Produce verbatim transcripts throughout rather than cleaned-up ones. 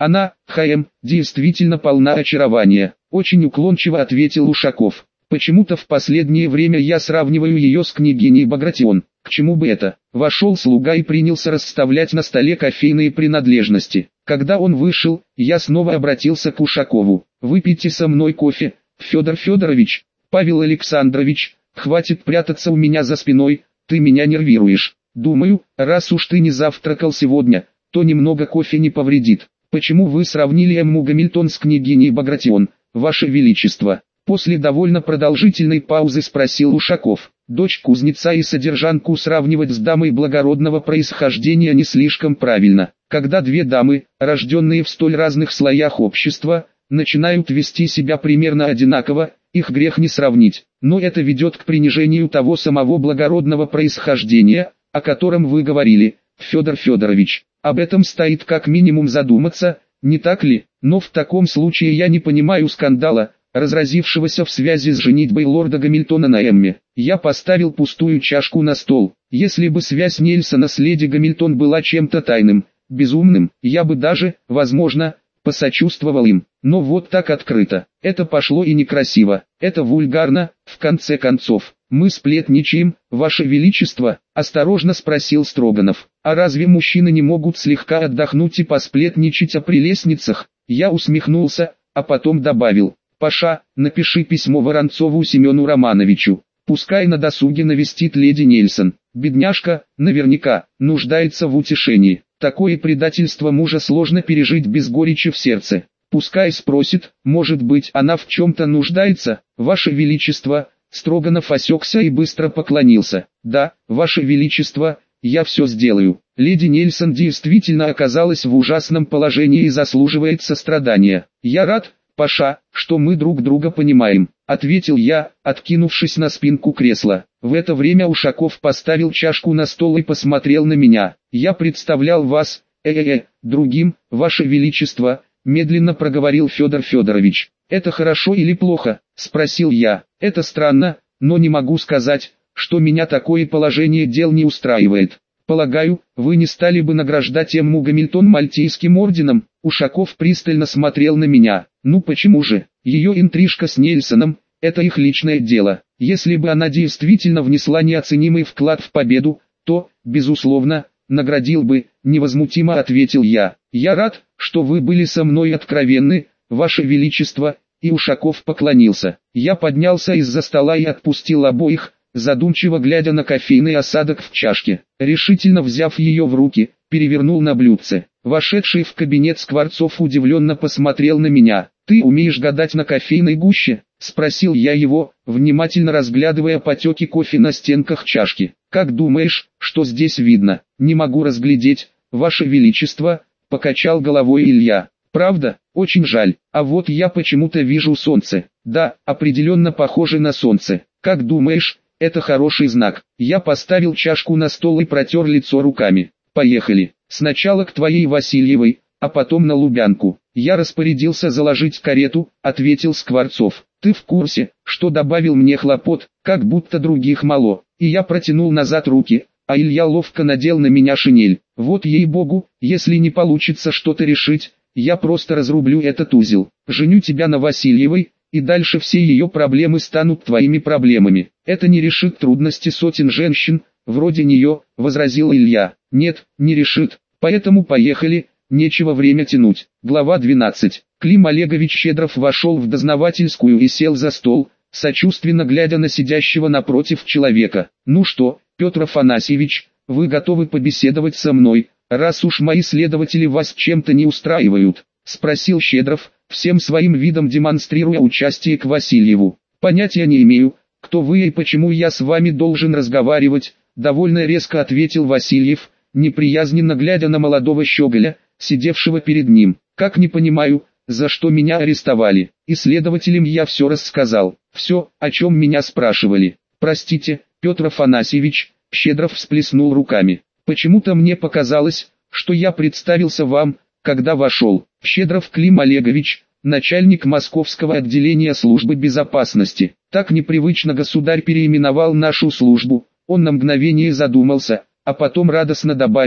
Она, ХМ, действительно полна очарования, очень уклончиво ответил Ушаков. Почему-то в последнее время я сравниваю ее с княгиней Багратион. К чему бы это? Вошел слуга и принялся расставлять на столе кофейные принадлежности. Когда он вышел, я снова обратился к Ушакову. Выпейте со мной кофе, Федор Федорович, Павел Александрович, хватит прятаться у меня за спиной, ты меня нервируешь. Думаю, раз уж ты не завтракал сегодня, то немного кофе не повредит. Почему вы сравнили Эмму Гамильтон с княгиней Багратион, Ваше Величество? После довольно продолжительной паузы спросил Ушаков. Дочь кузнеца и содержанку сравнивать с дамой благородного происхождения не слишком правильно. Когда две дамы, рожденные в столь разных слоях общества, начинают вести себя примерно одинаково, их грех не сравнить. Но это ведет к принижению того самого благородного происхождения, о котором вы говорили, Федор Федорович. Об этом стоит как минимум задуматься, не так ли? Но в таком случае я не понимаю скандала, разразившегося в связи с женитьбой лорда Гамильтона на Эмме. Я поставил пустую чашку на стол. Если бы связь Нельсона с леди Гамильтон была чем-то тайным, безумным, я бы даже, возможно, посочувствовал им. Но вот так открыто. Это пошло и некрасиво. Это вульгарно, в конце концов. Мы сплетничаем, Ваше Величество, осторожно спросил Строганов. А разве мужчины не могут слегка отдохнуть и посплетничать о прелестницах? Я усмехнулся, а потом добавил. Паша, напиши письмо Воронцову Семену Романовичу. Пускай на досуге навестит леди Нельсон. Бедняжка, наверняка, нуждается в утешении. Такое предательство мужа сложно пережить без горечи в сердце. Пускай спросит, может быть, она в чем-то нуждается, Ваше Величество. Строганов осекся и быстро поклонился. Да, Ваше Величество, я все сделаю. Леди Нельсон действительно оказалась в ужасном положении и заслуживает сострадания. Я рад, Паша, что мы друг друга понимаем, ответил я, откинувшись на спинку кресла. В это время Ушаков поставил чашку на стол и посмотрел на меня. Я представлял вас, э-э-э, другим, Ваше Величество, медленно проговорил Федор Федорович. Это хорошо или плохо? Спросил я. Это странно, но не могу сказать, что меня такое положение дел не устраивает. Полагаю, вы не стали бы награждать Эмму Гамильтон Мальтийским орденом? Ушаков пристально смотрел на меня. Ну почему же? Ее интрижка с Нельсоном – это их личное дело. Если бы она действительно внесла неоценимый вклад в победу, то, безусловно, наградил бы, невозмутимо ответил я. Я рад, что вы были со мной откровенны, Ваше Величество, и Ушаков поклонился. Я поднялся из-за стола и отпустил обоих, задумчиво глядя на кофейный осадок в чашке. Решительно взяв ее в руки, перевернул на блюдце. Вошедший в кабинет Скворцов удивленно посмотрел на меня. «Ты умеешь гадать на кофейной гуще?» – спросил я его, внимательно разглядывая потеки кофе на стенках чашки. «Как думаешь, что здесь видно?» «Не могу разглядеть, Ваше Величество», – покачал головой Илья. «Правда? Очень жаль. А вот я почему-то вижу солнце». «Да, определенно похоже на солнце. Как думаешь, это хороший знак?» Я поставил чашку на стол и протер лицо руками. «Поехали. Сначала к твоей Васильевой, а потом на Лубянку». «Я распорядился заложить карету», — ответил Скворцов. «Ты в курсе, что добавил мне хлопот, как будто других мало?» И я протянул назад руки, а Илья ловко надел на меня шинель. «Вот ей-богу, если не получится что-то решить, я просто разрублю этот узел. Женю тебя на Васильевой, и дальше все ее проблемы станут твоими проблемами. Это не решит трудности сотен женщин, вроде нее», — возразил Илья. «Нет, не решит. Поэтому поехали, нечего время тянуть». Глава двенадцатая. Клим Олегович Щедров вошел в дознавательскую и сел за стол, сочувственно глядя на сидящего напротив человека. «Ну что, Петр Афанасьевич, вы готовы побеседовать со мной, раз уж мои следователи вас чем-то не устраивают?» — спросил Щедров, всем своим видом демонстрируя участие к Васильеву. «Понятия не имею, кто вы и почему я с вами должен разговаривать», — довольно резко ответил Васильев, неприязненно глядя на молодого щеголя, сидевшего перед ним. «Как не понимаю, за что меня арестовали? И следователям я все рассказал, все, о чем меня спрашивали». «Простите, Петр Афанасьевич», — Щедров всплеснул руками. «Почему-то мне показалось, что я представился вам, когда вошел». Щедров Клим Олегович, начальник московского отделения службы безопасности. Так непривычно государь переименовал нашу службу. Он на мгновение задумался, а потом радостно добавил: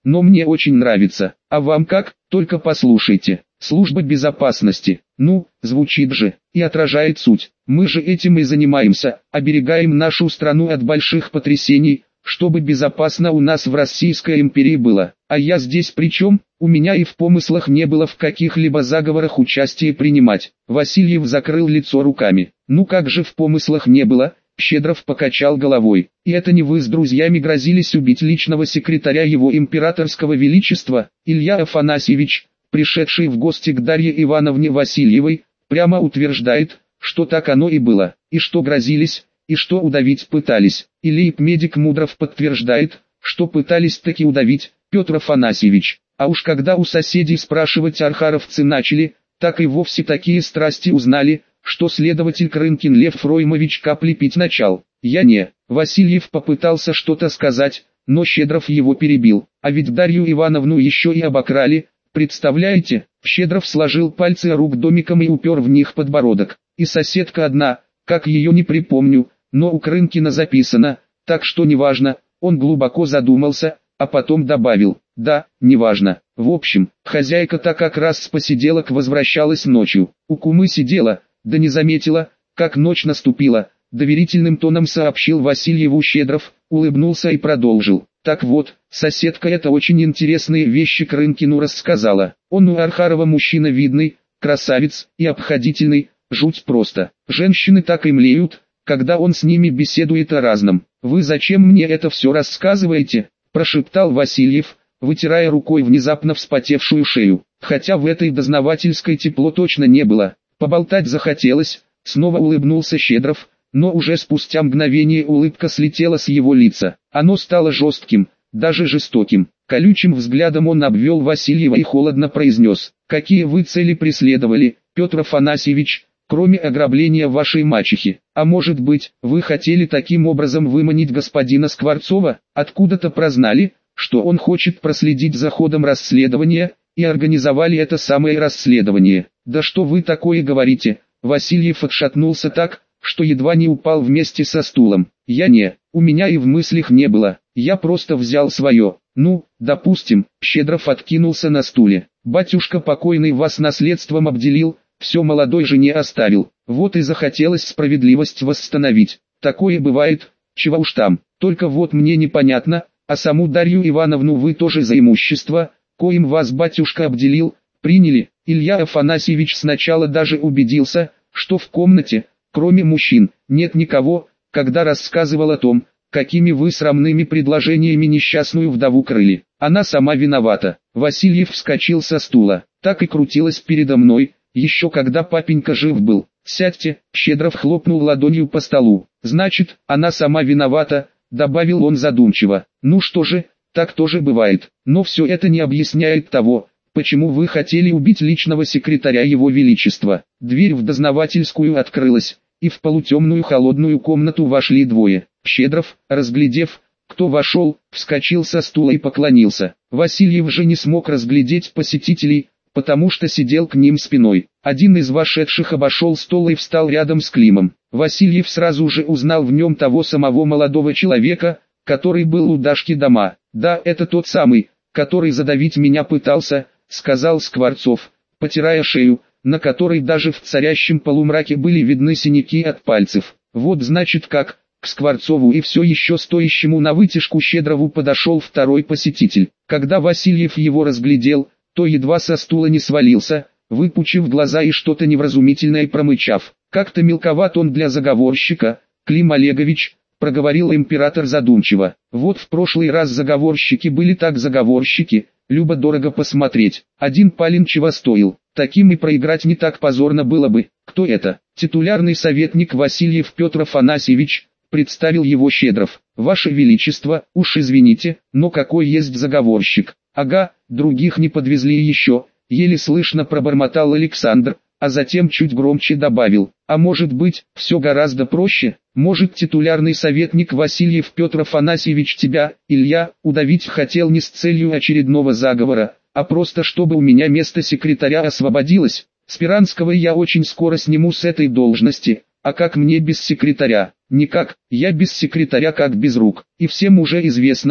но мне очень нравится. А вам как? Только послушайте. Служба безопасности. Ну, звучит же, и отражает суть. Мы же этим и занимаемся, оберегаем нашу страну от больших потрясений, чтобы безопасно у нас в Российской империи было. А я здесь при чем? У меня и в помыслах не было в каких-либо заговорах участие принимать. Васильев закрыл лицо руками. Ну как же в помыслах не было? Щедров покачал головой. И это не вы с друзьями грозились убить личного секретаря его императорского величества? Илья Афанасьевич, пришедший в гости к Дарье Ивановне Васильевой, прямо утверждает, что так оно и было, и что грозились, и что удавить пытались. И лейб-медик Мудров подтверждает, что пытались таки удавить, Петр Афанасьевич. А уж когда у соседей спрашивать архаровцы начали, так и вовсе такие страсти узнали, что следователь Крынкин Лев Фроймович капли пить начал. Я не. Васильев попытался что-то сказать, но Щедров его перебил. А ведь Дарью Ивановну еще и обокрали, представляете? Щедров сложил пальцы рук домиком и упер в них подбородок. И соседка одна, как ее не припомню, но у Крынкина записано, так что неважно. Он глубоко задумался, а потом добавил: да, неважно. В общем, хозяйка-то как раз с посиделок возвращалась ночью. У кумы сидела, да не заметила, как ночь наступила, доверительным тоном сообщил Васильеву Щедров, улыбнулся и продолжил. Так вот, соседка это очень интересные вещи Крынкину рассказала. Он у Архарова мужчина видный, красавец и обходительный, жуть просто. Женщины так и млеют, когда он с ними беседует о разном. Вы зачем мне это все рассказываете? Прошептал Васильев, вытирая рукой внезапно вспотевшую шею. Хотя в этой дознавательской тепло точно не было. Поболтать захотелось, снова улыбнулся Щедров, но уже спустя мгновение улыбка слетела с его лица. Оно стало жестким, даже жестоким. Колючим взглядом он обвел Васильева и холодно произнес: «Какие вы цели преследовали, Петр Афанасьевич, кроме ограбления вашей мачехи? А может быть, вы хотели таким образом выманить господина Скворцова? Откуда-то прознали, что он хочет проследить за ходом расследования, и организовали это самое расследование? Да что вы такое говорите?» Васильев отшатнулся так, что едва не упал вместе со стулом. «Я не, у меня и в мыслях не было, я просто взял свое. Ну, допустим». Щедров откинулся на стуле. «Батюшка покойный вас наследством обделил, все молодой жене оставил, вот и захотелось справедливость восстановить. Такое бывает, чего уж там. Только вот мне непонятно, а саму Дарью Ивановну вы тоже за имущество, коим вас батюшка обделил, приняли?» Илья Афанасьевич сначала даже убедился, что в комнате, кроме мужчин, нет никого, когда рассказывал о том, какими вы срамными предложениями несчастную вдову крыли. Она сама виновата. Васильев вскочил со стула. Так и крутилась передо мной, еще когда папенька жив был. «Сядьте», Щедров хлопнул ладонью по столу. «Значит, она сама виновата», добавил он задумчиво. «Ну что же, так тоже бывает. Но все это не объясняет того, почему вы хотели убить личного секретаря его величества». Дверь в дознавательскую открылась, и в полутемную холодную комнату вошли двое. Щедров, разглядев, кто вошел, вскочил со стула и поклонился. Васильев же не смог разглядеть посетителей, потому что сидел к ним спиной. Один из вошедших обошел стол и встал рядом с Климом. Васильев сразу же узнал в нем того самого молодого человека, который был у Дашки дома. «Да, это тот самый, который задавить меня пытался», — сказал Скворцов, потирая шею, на которой даже в царящем полумраке были видны синяки от пальцев. «Вот значит как». К Скворцову и все еще стоящему на вытяжку Щедрову подошел второй посетитель. Когда Васильев его разглядел, то едва со стула не свалился, выпучив глаза и что-то невразумительное промычав. «Как-то мелковат он для заговорщика, Клим Олегович», — проговорил император задумчиво. «Вот в прошлый раз заговорщики были так заговорщики, любо-дорого посмотреть. Один палин чего стоил, таким и проиграть не так позорно было бы». «Кто это?» «Титулярный советник Васильев Петр Афанасьевич», — представил его Щедров. «Ваше Величество, уж извините, но какой есть заговорщик?» «Ага, других не подвезли еще», — еле слышно пробормотал Александр, а затем чуть громче добавил: «А может быть, все гораздо проще? Может, титулярный советник Васильев Петр Афанасьевич тебя, Илья, удавить хотел не с целью очередного заговора, а просто чтобы у меня место секретаря освободилось? Спиранского я очень скоро сниму с этой должности, а как мне без секретаря? Никак, я без секретаря как без рук, и всем уже известно,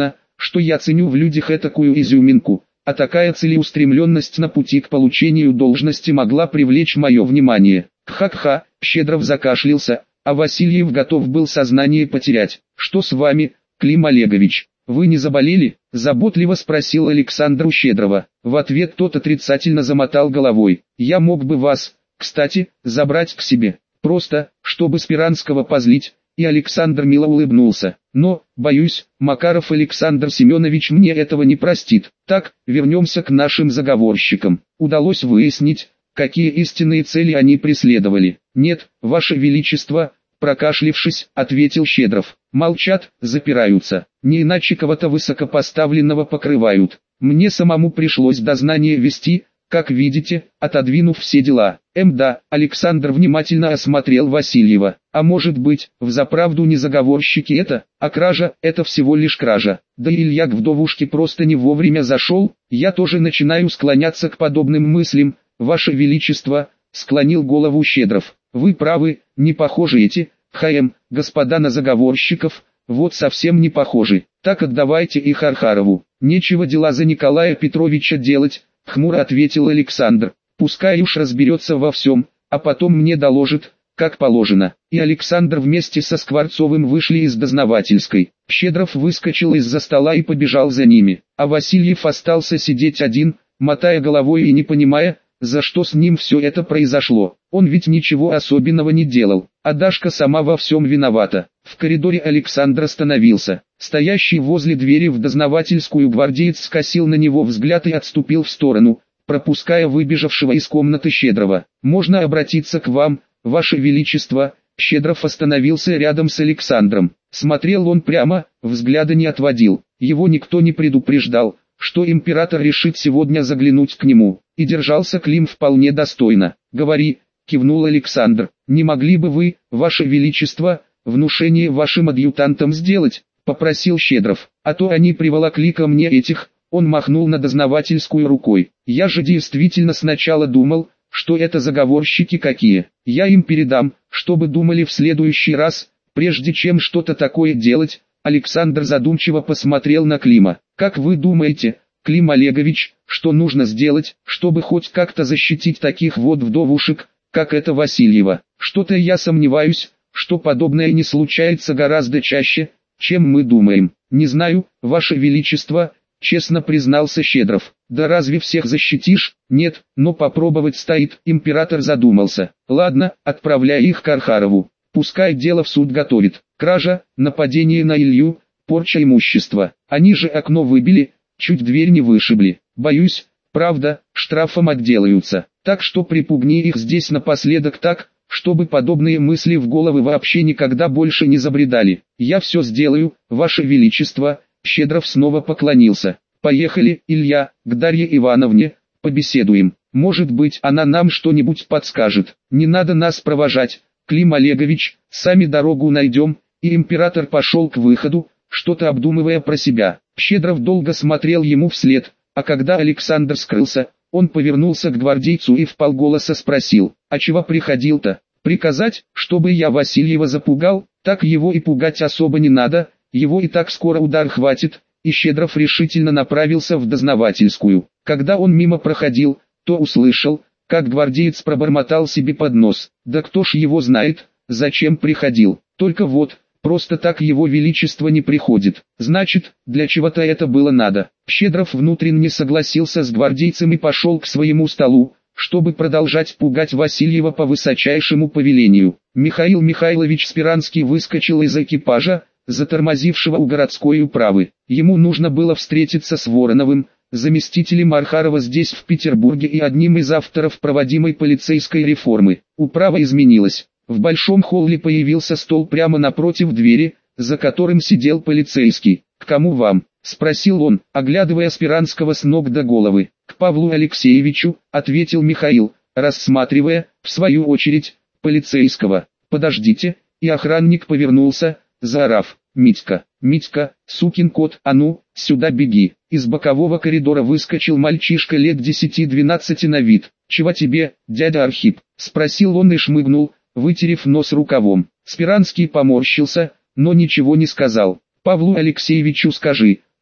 что я ценю в людях этакую изюминку, а такая целеустремленность на пути к получению должности могла привлечь мое внимание. Ха-ха, Щедров закашлялся, а Васильев готов был сознание потерять. Что с вами, Клим Олегович? Вы не заболели? Заботливо спросил Александр у Щедрова. В ответ тот отрицательно замотал головой. Я мог бы вас, кстати, забрать к себе, просто, чтобы Спиранского позлить. И Александр мило улыбнулся. Но, боюсь, Макаров Александр Семенович мне этого не простит. Так, вернемся к нашим заговорщикам. Удалось выяснить, какие истинные цели они преследовали. Нет, Ваше Величество, прокашлившись, ответил Щедров. Молчат, запираются. Не иначе кого-то высокопоставленного покрывают. Мне самому пришлось дознание вести, как видите, отодвинув все дела. Эм да, Александр внимательно осмотрел Васильева. А может быть, взаправду не заговорщики это, а кража, это всего лишь кража. Да и Илья к вдовушке просто не вовремя зашел, я тоже начинаю склоняться к подобным мыслям, Ваше Величество, склонил голову Щедров. Вы правы, не похожи эти, ХМ, господа на заговорщиков, вот совсем не похожи. Так отдавайте их Архарову. Нечего дела за Николая Петровича делать, хмуро ответил Александр. Пускай уж разберется во всем, а потом мне доложит, как положено. И Александр вместе со Скворцовым вышли из дознавательской. Щедров выскочил из-за стола и побежал за ними, а Васильев остался сидеть один, мотая головой и не понимая, за что с ним все это произошло. Он ведь ничего особенного не делал, а Дашка сама во всем виновата. В коридоре Александр остановился. Стоящий возле двери в дознавательскую гвардеец скосил на него взгляд и отступил в сторону, пропуская выбежавшего из комнаты Щедрова. «Можно обратиться к вам, Ваше Величество?» Щедров остановился рядом с Александром. Смотрел он прямо, взгляда не отводил. Его никто не предупреждал, что император решит сегодня заглянуть к нему. И держался Клим вполне достойно. «Говори», — кивнул Александр. «Не могли бы вы, Ваше Величество, внушение вашим адъютантам сделать?» — попросил Щедров. «А то они приволокли ко мне этих». Он махнул на дознавательскую рукой. «Я же действительно сначала думал, что это заговорщики какие. Я им передам, чтобы думали в следующий раз, прежде чем что-то такое делать». Александр задумчиво посмотрел на Клима. «Как вы думаете, Клим Олегович, что нужно сделать, чтобы хоть как-то защитить таких вот вдовушек, как эта Васильева? Что-то я сомневаюсь, что подобное не случается гораздо чаще, чем мы думаем». «Не знаю, Ваше Величество», — честно признался Щедров. «Да разве всех защитишь?» «Нет, но попробовать стоит». Император задумался. «Ладно, отправляй их к Архарову. Пускай дело в суд готовит. Кража, нападение на Илью, порча имущества. Они же окно выбили, чуть дверь не вышибли. Боюсь, правда, штрафом отделаются. Так что припугни их здесь напоследок так, чтобы подобные мысли в головы вообще никогда больше не забредали. Я все сделаю, Ваше Величество». Щедров снова поклонился. «Поехали, Илья, к Дарье Ивановне, побеседуем. Может быть, она нам что-нибудь подскажет. Не надо нас провожать, Клим Олегович, сами дорогу найдем». И император пошел к выходу, что-то обдумывая про себя. Щедров долго смотрел ему вслед, а когда Александр скрылся, он повернулся к гвардейцу и вполголоса спросил: «А чего приходил-то? Приказать, чтобы я Васильева запугал? Так его и пугать особо не надо, его и так скоро удар хватит». И Щедров решительно направился в дознавательскую. Когда он мимо проходил, то услышал, как гвардеец пробормотал себе под нос: «Да кто ж его знает, зачем приходил? Только вот, просто так его величество не приходит. Значит, для чего-то это было надо». Щедров внутренне согласился с гвардейцем и пошел к своему столу, чтобы продолжать пугать Васильева по высочайшему повелению. Михаил Михайлович Спиранский выскочил из экипажа, затормозившего у городской управы. Ему нужно было встретиться с Вороновым, заместителем Архарова здесь в Петербурге и одним из авторов проводимой полицейской реформы. Управа изменилась. В большом холле появился стол прямо напротив двери, за которым сидел полицейский. «К кому вам?» — спросил он, оглядывая Спиранского с ног до головы. «К Павлу Алексеевичу», — ответил Михаил, рассматривая, в свою очередь, полицейского. «Подождите», и охранник повернулся, заорав: «Митька, Митька, сукин кот, а ну, сюда беги!» Из бокового коридора выскочил мальчишка лет десяти-двенадцати на вид. «Чего тебе, дядя Архип?» — спросил он и шмыгнул, вытерев нос рукавом. Спиранский поморщился, но ничего не сказал. «Павлу Алексеевичу скажи,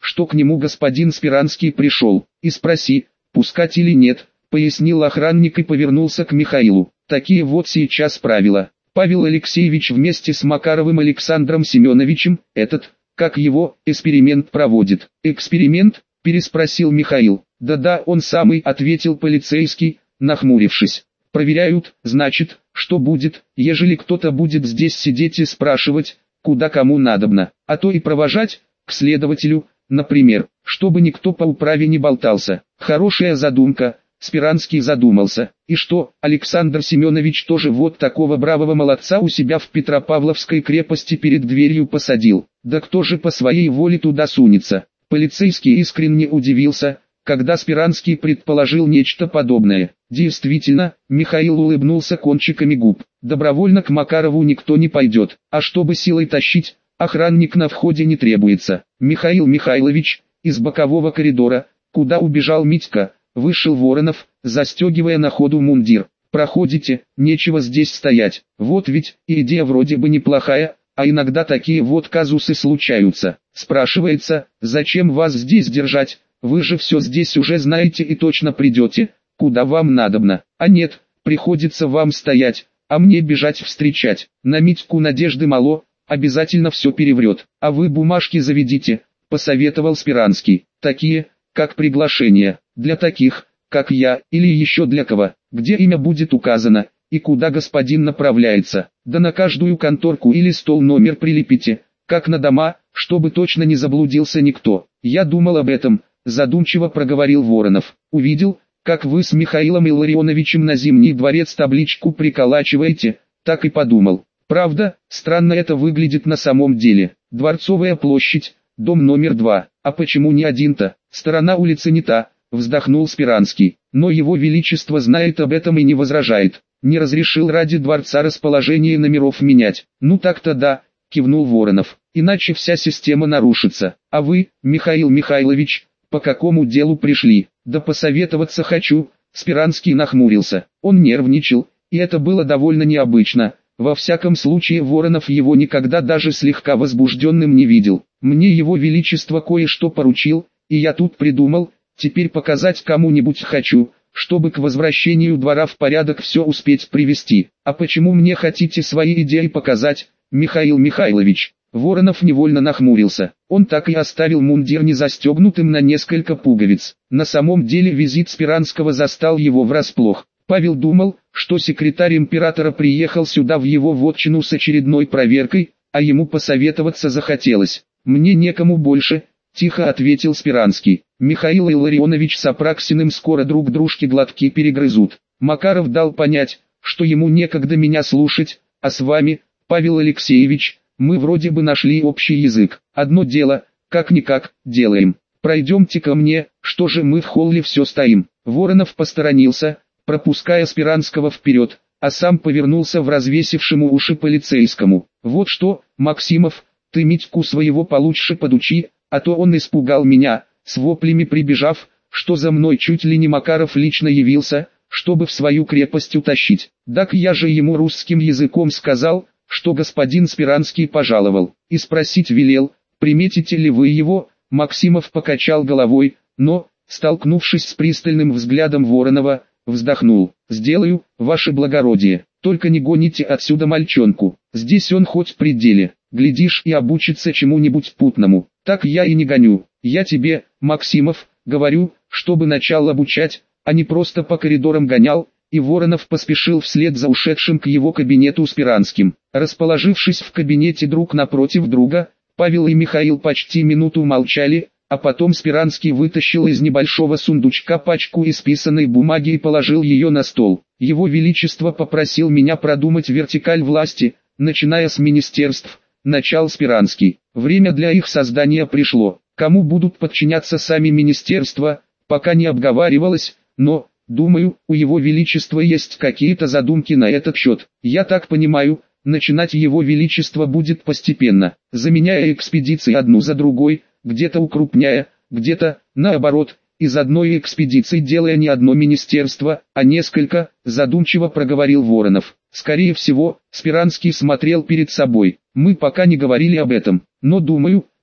что к нему господин Спиранский пришел, и спроси, пускать или нет, пояснил охранник и повернулся к Михаилу. Такие вот сейчас правила. Павел Алексеевич вместе с Макаровым Александром Семеновичем, этот, как его, эксперимент проводит. Эксперимент? Переспросил Михаил. Да-да, он самый, ответил полицейский, нахмурившись. Проверяют, значит, что будет, ежели кто-то будет здесь сидеть и спрашивать, куда кому надобно, а то и провожать, к следователю, например, чтобы никто по управе не болтался. Хорошая задумка. Спиранский задумался. И что, Александр Семенович тоже вот такого бравого молодца у себя в Петропавловской крепости перед дверью посадил? Да кто же по своей воле туда сунется? Полицейский искренне удивился, когда Спиранский предположил нечто подобное. Действительно, Михаил улыбнулся кончиками губ. Добровольно к Макарову никто не пойдет, а чтобы силой тащить, охранник на входе не требуется. Михаил Михайлович, из бокового коридора, куда убежал Митька, вышел Воронов, застегивая на ходу мундир. «Проходите, нечего здесь стоять. Вот ведь, идея вроде бы неплохая, а иногда такие вот казусы случаются. Спрашивается, зачем вас здесь держать, вы же все здесь уже знаете и точно придете, куда вам надобно. А нет, приходится вам стоять, а мне бежать встречать. На Митьку надежды мало, обязательно все переврет. А вы бумажки заведите», — посоветовал Спиранский. «Такие, как приглашение, для таких, как я, или еще для кого, где имя будет указано, и куда господин направляется. Да на каждую конторку или стол номер прилепите, как на дома, чтобы точно не заблудился никто». «Я думал об этом», — задумчиво проговорил Воронов. «Увидел, как вы с Михаилом Илларионовичем на Зимний дворец табличку приколачиваете, так и подумал. Правда, странно это выглядит на самом деле. Дворцовая площадь, дом номер два. А почему не один-то? Сторона улицы не та», — вздохнул Спиранский. «Но его величество знает об этом и не возражает. Не разрешил ради дворца расположение номеров менять». «Ну так-то да», — кивнул Воронов. «Иначе вся система нарушится. А вы, Михаил Михайлович, по какому делу пришли?» «Да посоветоваться хочу», — Спиранский нахмурился. Он нервничал, и это было довольно необычно. Во всяком случае Воронов его никогда даже слегка возбужденным не видел. «Мне его величество кое-что поручил, и я тут придумал, теперь показать кому-нибудь хочу, чтобы к возвращению двора в порядок все успеть привести». «А почему мне хотите свои идеи показать, Михаил Михайлович?» Воронов невольно нахмурился. Он так и оставил мундир незастегнутым на несколько пуговиц. На самом деле визит Спиранского застал его врасплох. Павел думал, что секретарь императора приехал сюда в его вотчину с очередной проверкой, а ему посоветоваться захотелось. «Мне некому больше», — тихо ответил Спиранский. «Михаил Илларионович с Апраксиным скоро друг дружке глотки перегрызут. Макаров дал понять, что ему некогда меня слушать, а с вами, Павел Алексеевич, мы вроде бы нашли общий язык. Одно дело, как-никак, делаем. Пройдемте ко мне, что же мы в холле все стоим». Воронов посторонился, пропуская Спиранского вперед, а сам повернулся в развесившему уши полицейскому. «Вот что, Максимов, ты Митьку своего получше подучи, а то он испугал меня, с воплями прибежав, что за мной чуть ли не Макаров лично явился, чтобы в свою крепость утащить. Так я же ему русским языком сказал, что господин Спиранский пожаловал, и спросить велел, приметите ли вы его». Максимов покачал головой, но, столкнувшись с пристальным взглядом Воронова, вздохнул. «Сделаю, ваше благородие, только не гоните отсюда мальчонку, здесь он хоть в пределе, глядишь и обучится чему-нибудь путному». «Так я и не гоню, я тебе, Максимов, говорю, чтобы начал обучать, а не просто по коридорам гонял». И Воронов поспешил вслед за ушедшим к его кабинету Спиранским. Расположившись в кабинете друг напротив друга, Павел и Михаил почти минуту молчали, а потом Спиранский вытащил из небольшого сундучка пачку исписанной бумаги и положил ее на стол. «Его Величество попросил меня продумать вертикаль власти, начиная с министерств», — начал Спиранский. «Время для их создания пришло. Кому будут подчиняться сами министерства, пока не обговаривалось, но, думаю, у Его Величества есть какие-то задумки на этот счет. Я так понимаю, начинать Его Величество будет постепенно, заменяя экспедиции одну за другой, где-то укрупняя, где-то, наоборот, из одной экспедиции делая не одно министерство, а несколько», — задумчиво проговорил Воронов. «Скорее всего, Спиранский смотрел перед собой. Мы пока не говорили об этом, но думаю,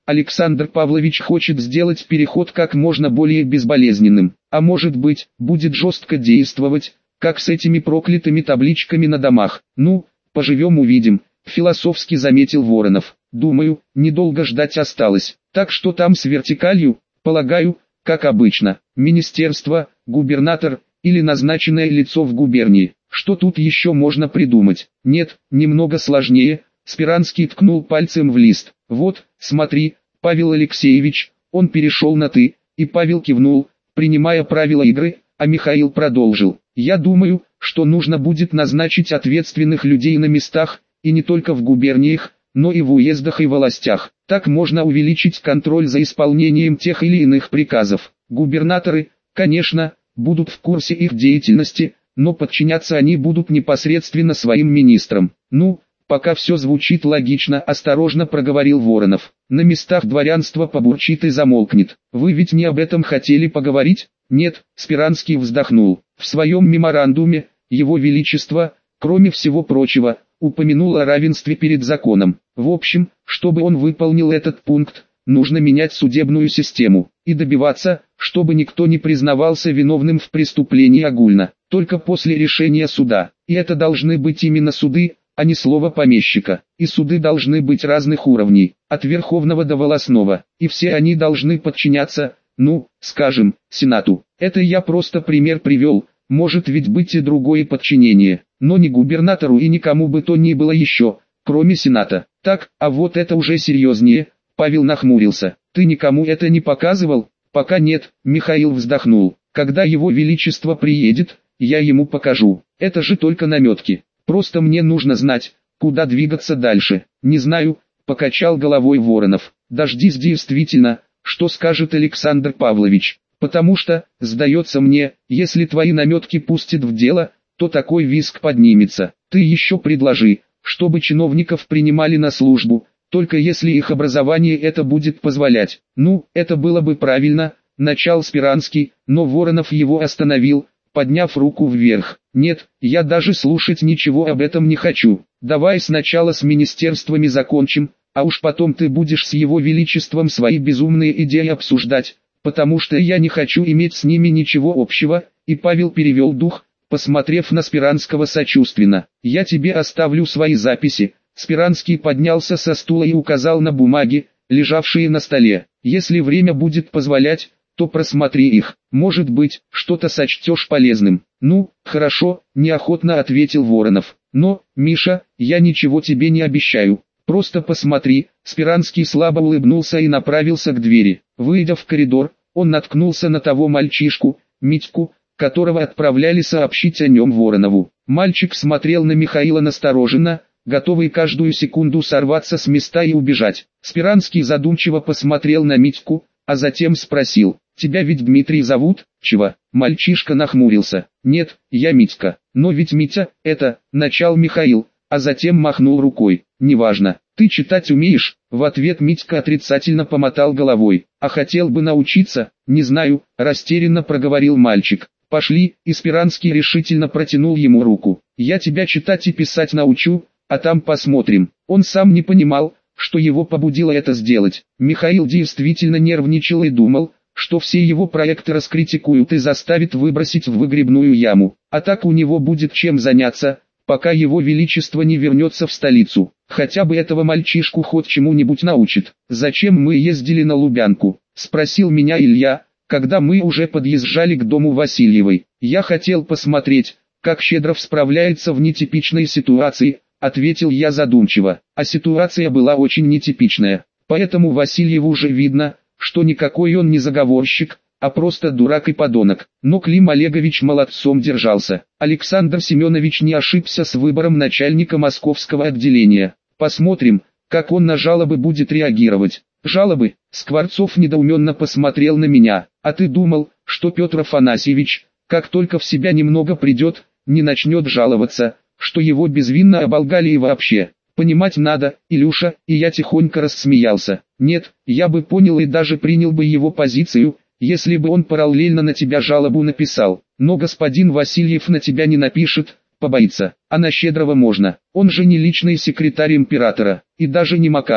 Александр Павлович хочет сделать переход как можно более безболезненным, а может быть, будет жестко действовать, как с этими проклятыми табличками на домах. Ну, поживем увидим, философски заметил Воронов. Думаю, недолго ждать осталось. Так что там с вертикалью, полагаю, как обычно, министерство, губернатор или назначенное лицо в губернии. Что тут еще можно придумать? Нет, немного сложнее. Спиранский ткнул пальцем в лист. Вот, смотри, Павел Алексеевич, он перешел на «ты», и Павел кивнул, принимая правила игры, а Михаил продолжил. Я думаю, что нужно будет назначить ответственных людей на местах, и не только в губерниях, но и в уездах и волостях. Так можно увеличить контроль за исполнением тех или иных приказов. Губернаторы, конечно, будут в курсе их деятельности, но подчиняться они будут непосредственно своим министрам. Ну, пока все звучит логично, осторожно проговорил Воронов. На местах дворянство побурчит и замолкнет. Вы ведь не об этом хотели поговорить? Нет, Спиранский вздохнул. В своем меморандуме, Его Величество, кроме всего прочего, упомянул о равенстве перед законом. В общем, чтобы он выполнил этот пункт, нужно менять судебную систему и добиваться, чтобы никто не признавался виновным в преступлении огульно, только после решения суда. И это должны быть именно суды, а не слово помещика. И суды должны быть разных уровней, от верховного до волостного, и все они должны подчиняться, ну, скажем, Сенату. Это я просто пример привел, может ведь быть и другое подчинение, но не губернатору и никому бы то ни было еще, кроме Сената. Так, а вот это уже серьезнее. Павел нахмурился. Ты никому это не показывал? Пока нет, Михаил вздохнул. Когда Его Величество приедет, я ему покажу. Это же только наметки. Просто мне нужно знать, куда двигаться дальше. Не знаю, покачал головой Воронов. Дождись действительно, что скажет Александр Павлович. Потому что, сдается мне, если твои наметки пустят в дело, то такой визг поднимется. Ты еще предложи, чтобы чиновников принимали на службу, только если их образование это будет позволять. Ну, это было бы правильно, начал Спиранский, но Воронов его остановил, подняв руку вверх. Нет, я даже слушать ничего об этом не хочу. Давай сначала с министерствами закончим, а уж потом ты будешь с Его Величеством свои безумные идеи обсуждать, потому что я не хочу иметь с ними ничего общего. И Павел перевел дух, посмотрев на Спиранского сочувственно. Я тебе оставлю свои записи. Спиранский поднялся со стула и указал на бумаги, лежавшие на столе. Если время будет позволять, то просмотри их. Может быть, что-то сочтешь полезным. Ну, хорошо, неохотно ответил Воронов. Но, Миша, я ничего тебе не обещаю. Просто посмотри. Спиранский слабо улыбнулся и направился к двери. Выйдя в коридор, он наткнулся на того мальчишку, Митьку, которого отправляли сообщить о нем Воронову. Мальчик смотрел на Михаила настороженно, готовый каждую секунду сорваться с места и убежать. Спиранский задумчиво посмотрел на Митьку, а затем спросил: «Тебя ведь Дмитрий зовут?» «Чего?» Мальчишка нахмурился. «Нет, я Митька». «Но ведь Митя, это...» — начал Михаил, а затем махнул рукой. «Неважно. Ты читать умеешь?» В ответ Митька отрицательно помотал головой. «А хотел бы научиться?» «Не знаю», — растерянно проговорил мальчик. «Пошли», и Спиранский решительно протянул ему руку. «Я тебя читать и писать научу, а там посмотрим». Он сам не понимал, что его побудило это сделать. Михаил действительно нервничал и думал, что все его проекты раскритикуют и заставят выбросить в выгребную яму. А так у него будет чем заняться, пока Его Величество не вернется в столицу. Хотя бы этого мальчишку хоть чему-нибудь научит. «Зачем мы ездили на Лубянку?» — спросил меня Илья, когда мы уже подъезжали к дому Васильевой. «Я хотел посмотреть, как Щедров справляется в нетипичной ситуации», — ответил я задумчиво. А ситуация была очень нетипичная. Поэтому Васильеву уже видно, что никакой он не заговорщик, а просто дурак и подонок. Но Клим Олегович молодцом держался. Александр Семенович не ошибся с выбором начальника московского отделения. Посмотрим, как он на жалобы будет реагировать. «Жалобы?» — Скворцов недоуменно посмотрел на меня. «А ты думал, что Петр Афанасьевич, как только в себя немного придет, не начнет жаловаться, что его безвинно оболгали и вообще? Понимать надо, Илюша», и я тихонько рассмеялся. «Нет, я бы понял и даже принял бы его позицию, если бы он параллельно на тебя жалобу написал. Но господин Васильев на тебя не напишет, побоится, а на Щедрова можно. Он же не личный секретарь императора, и даже не Макаров.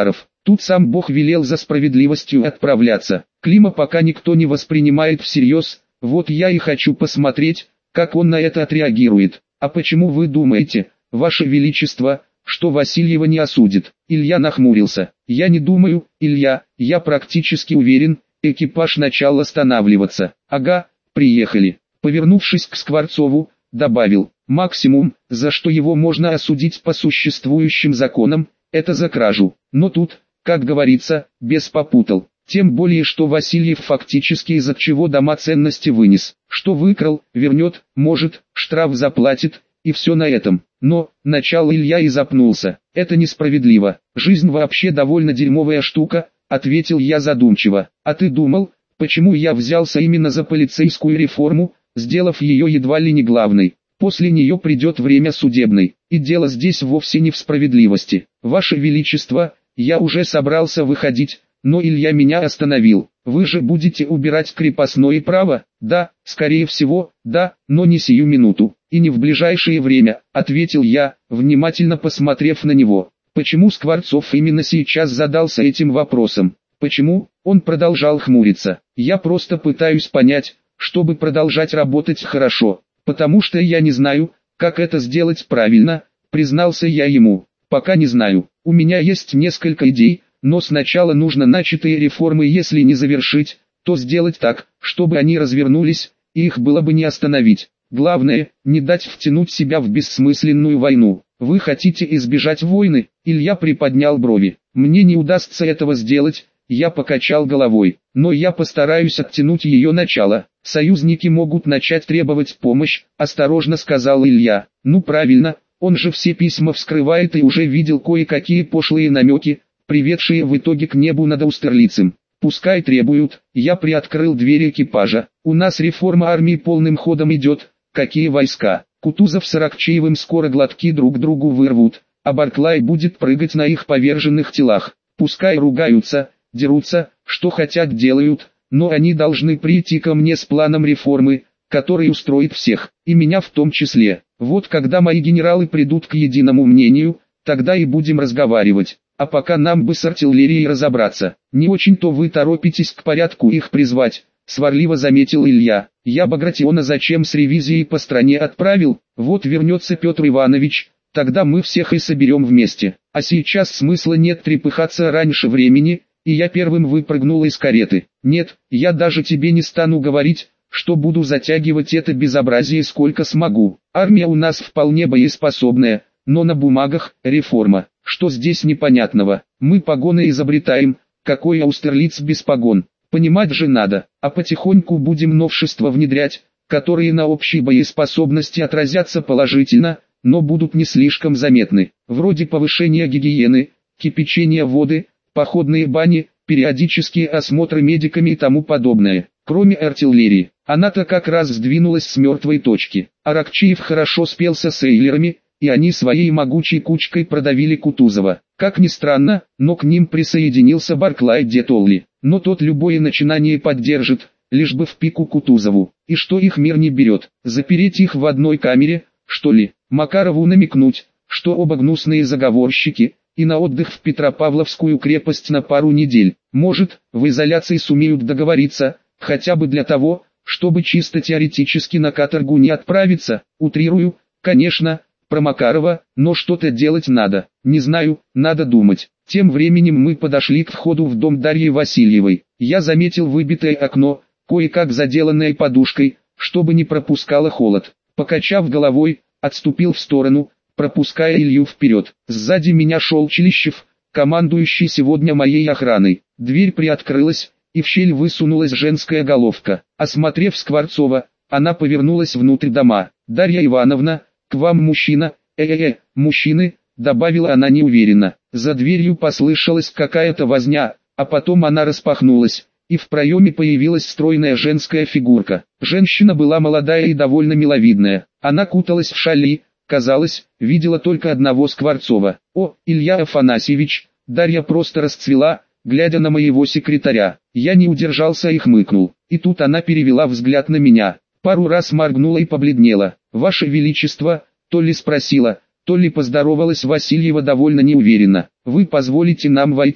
Тут сам Бог велел за справедливостью отправляться. Клима пока никто не воспринимает всерьез, вот я и хочу посмотреть, как он на это отреагирует. А почему вы думаете, Ваше Величество, что Васильева не осудит? Илья нахмурился. Я не думаю, Илья, я практически уверен, экипаж начал останавливаться. Ага, приехали. Повернувшись к Скворцову, добавил, максимум, за что его можно осудить по существующим законам, это за кражу. Но тут, как говорится, бес попутал. Тем более, что Васильев фактически из-за чего дома ценности вынес. Что выкрал, вернет, может, штраф заплатит, и все на этом. Но, начал Илья и запнулся. Это несправедливо. Жизнь вообще довольно дерьмовая штука, ответил я задумчиво. А ты думал, почему я взялся именно за полицейскую реформу, сделав ее едва ли не главной? После нее придет время судебной, и дело здесь вовсе не в справедливости. Ваше Величество, я уже собрался выходить, но Илья меня остановил. Вы же будете убирать крепостное право? Да, скорее всего, да, но не сию минуту, и не в ближайшее время, ответил я, внимательно посмотрев на него. Почему Скворцов именно сейчас задался этим вопросом? Почему? Он продолжал хмуриться. Я просто пытаюсь понять, чтобы продолжать работать хорошо. Потому что я не знаю, как это сделать правильно, признался я ему. Пока не знаю. У меня есть несколько идей, но сначала нужно начатые реформы, если не завершить, то сделать так, чтобы они развернулись, и их было бы не остановить. Главное, не дать втянуть себя в бессмысленную войну. Вы хотите избежать войны? Илья приподнял брови. Мне не удастся этого сделать, я покачал головой, но я постараюсь оттянуть ее начало. Союзники могут начать требовать помощь, осторожно сказал Илья. Ну правильно, он же все письма вскрывает и уже видел кое-какие пошлые намеки, приведшие в итоге к небу над Аустерлицем. Пускай требуют. Я приоткрыл дверь экипажа. У нас реформа армии полным ходом идет. Какие войска? Кутузов с Аракчеевым скоро глотки друг другу вырвут, а Барклай будет прыгать на их поверженных телах. Пускай ругаются, дерутся, что хотят делают, но они должны прийти ко мне с планом реформы, который устроит всех, и меня в том числе. Вот когда мои генералы придут к единому мнению, тогда и будем разговаривать. А пока нам бы с артиллерией разобраться. Не очень-то вы торопитесь к порядку их призвать, сварливо заметил Илья. Я Багратиона зачем с ревизией по стране отправил? Вот вернется Петр Иванович, тогда мы всех и соберем вместе. А сейчас смысла нет трепыхаться раньше времени, и я первым выпрыгнул из кареты. Нет, я даже тебе не стану говорить, что буду затягивать это безобразие сколько смогу. Армия у нас вполне боеспособная, но на бумагах реформа. Что здесь непонятного? Мы погоны изобретаем, какой Аустерлиц без погон? Понимать же надо, а потихоньку будем новшества внедрять, которые на общей боеспособности отразятся положительно, но будут не слишком заметны. Вроде повышения гигиены, кипячения воды, походные бани, периодические осмотры медиками и тому подобное. Кроме артиллерии, она-то как раз сдвинулась с мертвой точки. Аракчеев хорошо спелся с эйлерами, и они своей могучей кучкой продавили Кутузова. Как ни странно, но к ним присоединился Барклай де Толли. Но тот любое начинание поддержит, лишь бы в пику Кутузову. И что их мир не берет, запереть их в одной камере, что ли? Макарову намекнуть, что оба гнусные заговорщики, и на отдых в Петропавловскую крепость на пару недель. Может, в изоляции сумеют договориться, хотя бы для того, чтобы чисто теоретически на каторгу не отправиться. Утрирую, конечно, про Макарова, но что-то делать надо. Не знаю, надо думать. Тем временем мы подошли к входу в дом Дарьи Васильевой. Я заметил выбитое окно, кое-как заделанное подушкой, чтобы не пропускало холод. Покачав головой, отступил в сторону, пропуская Илью вперед. Сзади меня шел Челищев, командующий сегодня моей охраной. Дверь приоткрылась, и в щель высунулась женская головка. Осмотрев Скворцова, она повернулась внутрь дома. «Дарья Ивановна, к вам мужчина, э-э-э, мужчины», добавила она неуверенно. За дверью послышалась какая-то возня, а потом она распахнулась, и в проеме появилась стройная женская фигурка. Женщина была молодая и довольно миловидная. Она куталась в шали, казалось, видела только одного Скворцова. «О, Илья Афанасьевич!» Дарья просто расцвела, глядя на моего секретаря. Я не удержался и хмыкнул. И тут она перевела взгляд на меня. Пару раз моргнула и побледнела. «Ваше Величество», то ли спросила, то ли поздоровалась Васильева довольно неуверенно. «Вы позволите нам войти?» —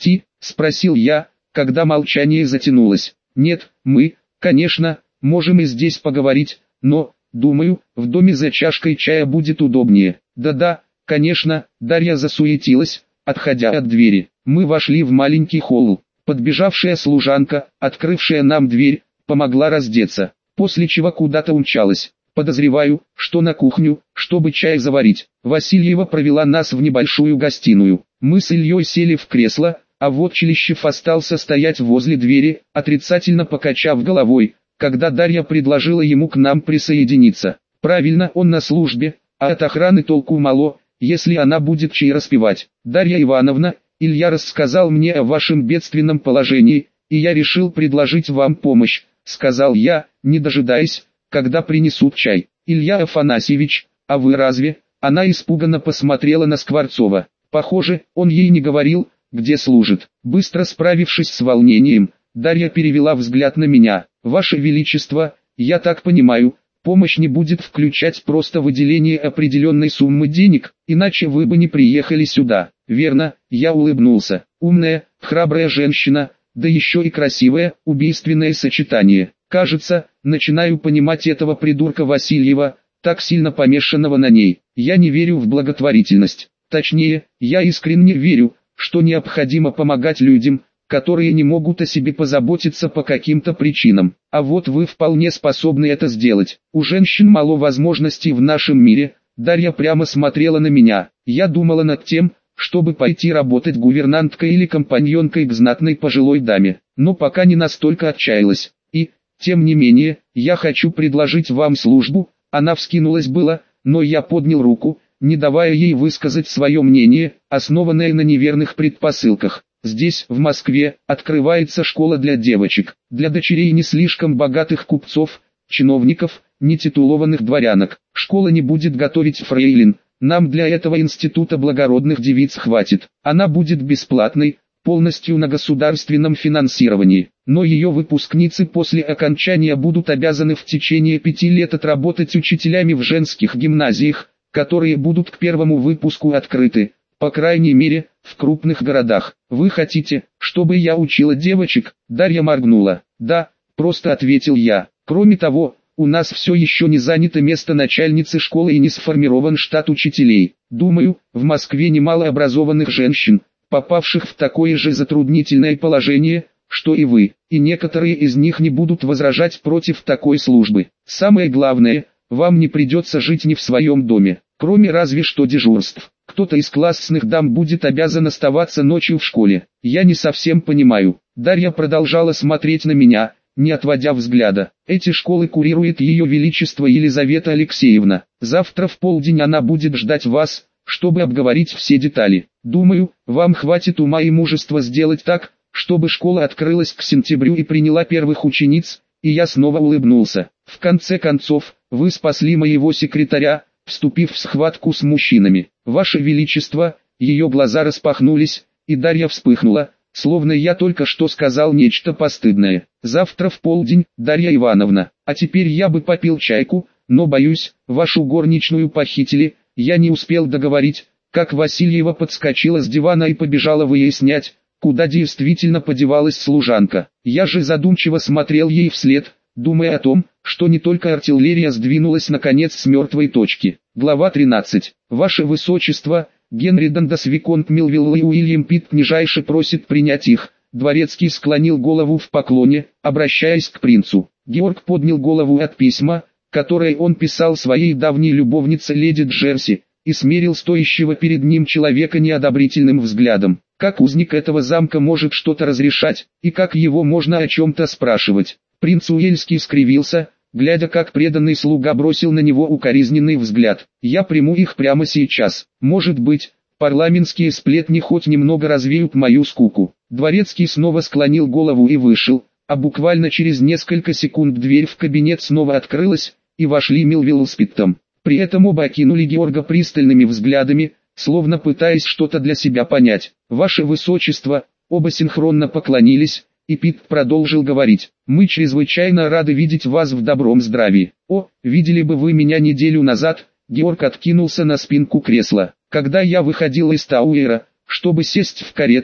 спросил я, когда молчание затянулось. Нет, мы, конечно, можем и здесь поговорить, но, думаю, в доме за чашкой чая будет удобнее. Да-да, конечно, Дарья засуетилась, отходя от двери. Мы вошли в маленький холл. Подбежавшая служанка, открывшая нам дверь, помогла раздеться, после чего куда-то умчалась. Подозреваю, что на кухню, чтобы чай заварить. Васильева провела нас в небольшую гостиную. Мы с Ильей сели в кресло, а вот Челищев остался стоять возле двери, отрицательно покачав головой, когда Дарья предложила ему к нам присоединиться. Правильно, он на службе, а от охраны толку мало, если она будет чай распевать. Дарья Ивановна, Илья рассказал мне о вашем бедственном положении, и я решил предложить вам помощь, сказал я, не дожидаясь, когда принесут чай. Илья Афанасьевич, а вы разве? Она испуганно посмотрела на Скворцова. Похоже, он ей не говорил, где служит. Быстро справившись с волнением, Дарья перевела взгляд на меня. Ваше Величество, я так понимаю, помощь не будет включать просто выделение определенной суммы денег, иначе вы бы не приехали сюда. Верно, я улыбнулся. Умная, храбрая женщина, да еще и красивое, убийственное сочетание. Кажется, начинаю понимать этого придурка Васильева, так сильно помешанного на ней. Я не верю в благотворительность. Точнее, я искренне верю, что необходимо помогать людям, которые не могут о себе позаботиться по каким-то причинам. А вот вы вполне способны это сделать. У женщин мало возможностей в нашем мире. Дарья прямо смотрела на меня. Я думала над тем, чтобы пойти работать гувернанткой или компаньонкой к знатной пожилой даме, но пока не настолько отчаялась. И, тем не менее, я хочу предложить вам службу. Она вскинулась было, но я поднял руку, не давая ей высказать свое мнение, основанное на неверных предпосылках. Здесь, в Москве, открывается школа для девочек, для дочерей не слишком богатых купцов, чиновников, нетитулованных дворянок. Школа не будет готовить фрейлин, нам для этого института благородных девиц хватит. Она будет бесплатной, полностью на государственном финансировании, но ее выпускницы после окончания будут обязаны в течение пяти лет отработать учителями в женских гимназиях, которые будут к первому выпуску открыты, по крайней мере, в крупных городах. Вы хотите, чтобы я учила девочек? Дарья моргнула. Да, просто ответил я. Кроме того, у нас все еще не занято место начальницы школы и не сформирован штат учителей. Думаю, в Москве немало образованных женщин, попавших в такое же затруднительное положение, что и вы, и некоторые из них не будут возражать против такой службы. Самое главное, вам не придется жить не в своем доме, кроме разве что дежурств. Кто-то из классных дам будет обязан оставаться ночью в школе. Я не совсем понимаю. Дарья продолжала смотреть на меня, не отводя взгляда. Эти школы курирует Ее Величество Елизавета Алексеевна. Завтра в полдень она будет ждать вас, чтобы обговорить все детали. Думаю, вам хватит ума и мужества сделать так, чтобы школа открылась к сентябрю и приняла первых учениц, и я снова улыбнулся. В конце концов, вы спасли моего секретаря, вступив в схватку с мужчинами. Ваше Величество, ее глаза распахнулись, и Дарья вспыхнула, словно я только что сказал нечто постыдное. Завтра в полдень, Дарья Ивановна, а теперь я бы попил чайку, но боюсь, вашу горничную похитили. Я не успел договорить, как Васильева подскочила с дивана и побежала выяснять, куда действительно подевалась служанка. Я же задумчиво смотрел ей вслед, думая о том, что не только артиллерия сдвинулась наконец с мертвой точки. Глава тринадцать. Ваше Высочество, Генри Дандас Виконт Милвилл и Уильям Питт нижайше просит принять их. Дворецкий склонил голову в поклоне, обращаясь к принцу. Георг поднял голову от письма, которое он писал своей давней любовнице леди Джерси, и смерил стоящего перед ним человека неодобрительным взглядом. Как узник этого замка может что-то разрешать, и как его можно о чем-то спрашивать? Принц Уэльский скривился, глядя как преданный слуга бросил на него укоризненный взгляд. Я приму их прямо сейчас. Может быть, парламентские сплетни хоть немного развеют мою скуку. Дворецкий снова склонил голову и вышел, а буквально через несколько секунд дверь в кабинет снова открылась, и вошли Милвилл с Питтом. При этом оба окинули Георга пристальными взглядами, словно пытаясь что-то для себя понять. «Ваше Высочество», оба синхронно поклонились, и Питт продолжил говорить. «Мы чрезвычайно рады видеть вас в добром здравии. О, видели бы вы меня неделю назад». Георг откинулся на спинку кресла. «Когда я выходил из Тауэра, чтобы сесть в карету,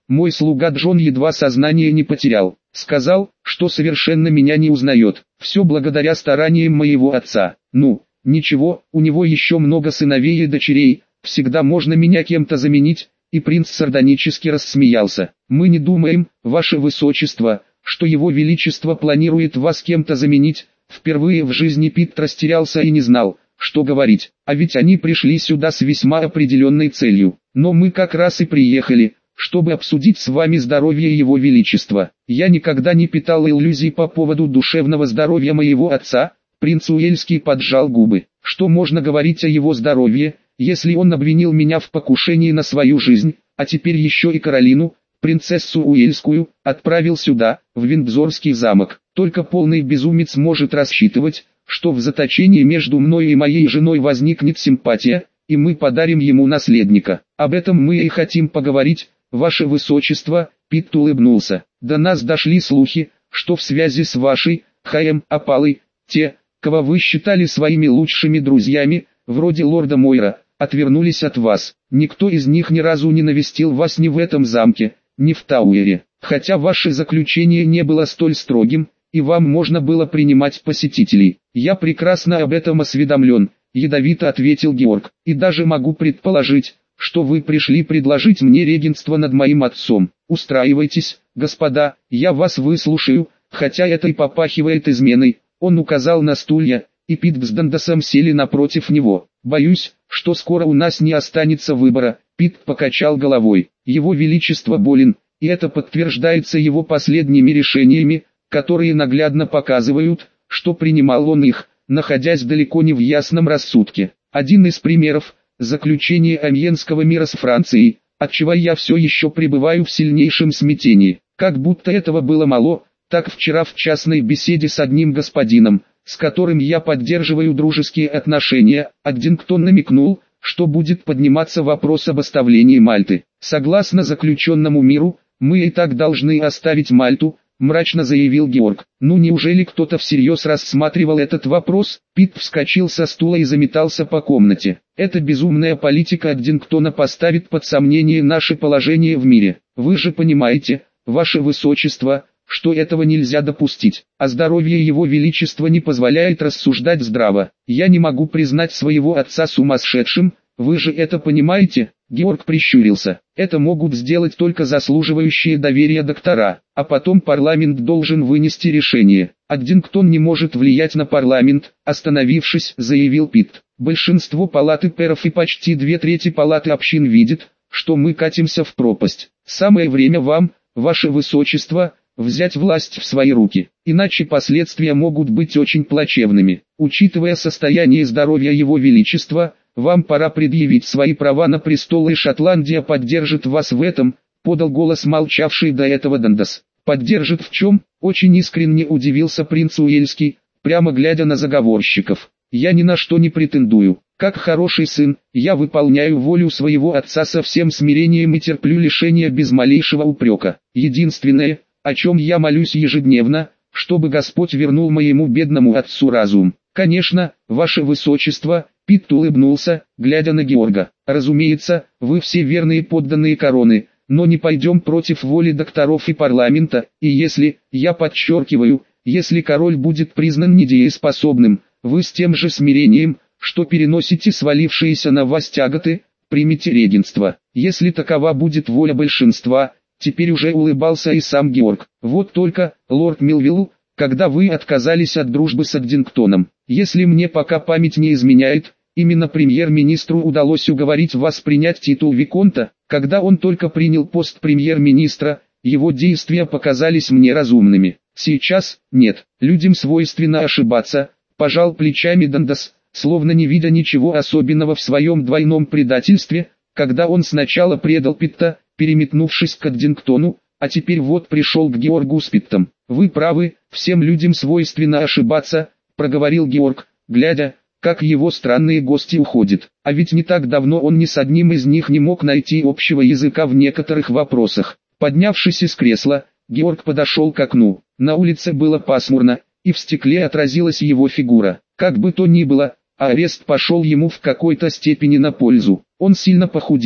Мой слуга Джон едва сознание не потерял. Сказал, что совершенно меня не узнает. Все благодаря стараниям моего отца. Ну, ничего, у него еще много сыновей и дочерей. Всегда можно меня кем-то заменить. И принц сардонически рассмеялся. Мы не думаем, ваше высочество, что его величество планирует вас кем-то заменить. Впервые в жизни Пит растерялся и не знал, что говорить. А ведь они пришли сюда с весьма определенной целью. Но мы как раз и приехали, чтобы обсудить с вами здоровье его величества. Я никогда не питал иллюзий по поводу душевного здоровья моего отца. Принц Уэльский поджал губы. Что можно говорить о его здоровье, если он обвинил меня в покушении на свою жизнь, а теперь еще и Каролину, принцессу Уэльскую, отправил сюда, в Виндзорский замок. Только полный безумец может рассчитывать, что в заточении между мной и моей женой возникнет симпатия, и мы подарим ему наследника. Об этом мы и хотим поговорить, ваше высочество. Пит улыбнулся. До нас дошли слухи, что в связи с вашей, Хаем, опалой, те, кого вы считали своими лучшими друзьями, вроде лорда Мойра, отвернулись от вас. Никто из них ни разу не навестил вас ни в этом замке, ни в Тауэре. Хотя ваше заключение не было столь строгим, и вам можно было принимать посетителей. Я прекрасно об этом осведомлен, ядовито ответил Георг. И даже могу предположить, что вы пришли предложить мне регентство над моим отцом. Устраивайтесь, господа, я вас выслушаю, хотя это и попахивает изменой. Он указал на стулья, и Пит с Дандасом сели напротив него. «Боюсь, что скоро у нас не останется выбора», — Пит покачал головой. «Его Величество болен, и это подтверждается его последними решениями, которые наглядно показывают, что принимал он их, находясь далеко не в ясном рассудке. Один из примеров — заключение Амьенского мира с Францией, отчего я все еще пребываю в сильнейшем смятении. Как будто этого было мало, так вчера в частной беседе с одним господином, с которым я поддерживаю дружеские отношения, Аддингтон намекнул, что будет подниматься вопрос об оставлении Мальты. Согласно заключенному миру, мы и так должны оставить Мальту, мрачно заявил Георг. Ну неужели кто-то всерьез рассматривал этот вопрос? Пит вскочил со стула и заметался по комнате. Эта безумная политика Аддингтона поставит под сомнение наше положение в мире. Вы же понимаете, ваше высочество, что этого нельзя допустить, а здоровье его величества не позволяет рассуждать здраво. Я не могу признать своего отца сумасшедшим, вы же это понимаете? Георг прищурился. Это могут сделать только заслуживающие доверия доктора, а потом парламент должен вынести решение. Аддингтон не может влиять на парламент, остановившись, заявил Пит. Большинство палаты пэров и почти две трети палаты общин видит, что мы катимся в пропасть. Самое время вам, ваше высочество, взять власть в свои руки, иначе последствия могут быть очень плачевными. Учитывая состояние здоровья его величества, вам пора предъявить свои права на престол, и Шотландия поддержит вас в этом, подал голос молчавший до этого Дандас. Поддержит в чем? Очень искренне удивился принц Уэльский, прямо глядя на заговорщиков. Я ни на что не претендую. Как хороший сын, я выполняю волю своего отца со всем смирением и терплю лишения без малейшего упрека. Единственное, о чем я молюсь ежедневно, чтобы Господь вернул моему бедному отцу разум. Конечно, ваше высочество, Пит улыбнулся, глядя на Георга. Разумеется, вы все верные подданные короны, но не пойдем против воли докторов и парламента, и если, я подчеркиваю, если король будет признан недееспособным, вы с тем же смирением, что переносите свалившиеся на вас тяготы, примите регентство. Если такова будет воля большинства, теперь уже улыбался и сам Георг. Вот только, лорд Милвилл, когда вы отказались от дружбы с Аддингтоном, если мне пока память не изменяет, именно премьер-министру удалось уговорить вас принять титул виконта. Когда он только принял пост премьер-министра, его действия показались мне разумными. Сейчас, нет, людям свойственно ошибаться, пожал плечами Дандас, словно не видя ничего особенного в своем двойном предательстве, когда он сначала предал Питта, переметнувшись к Аддингтону, а теперь вот пришел к Георгу с Питтом. «Вы правы, всем людям свойственно ошибаться», — проговорил Георг, глядя, как его странные гости уходят. А ведь не так давно он ни с одним из них не мог найти общего языка в некоторых вопросах. Поднявшись из кресла, Георг подошел к окну. На улице было пасмурно, и в стекле отразилась его фигура. Как бы то ни было, арест пошел ему в какой-то степени на пользу. Он сильно похудел,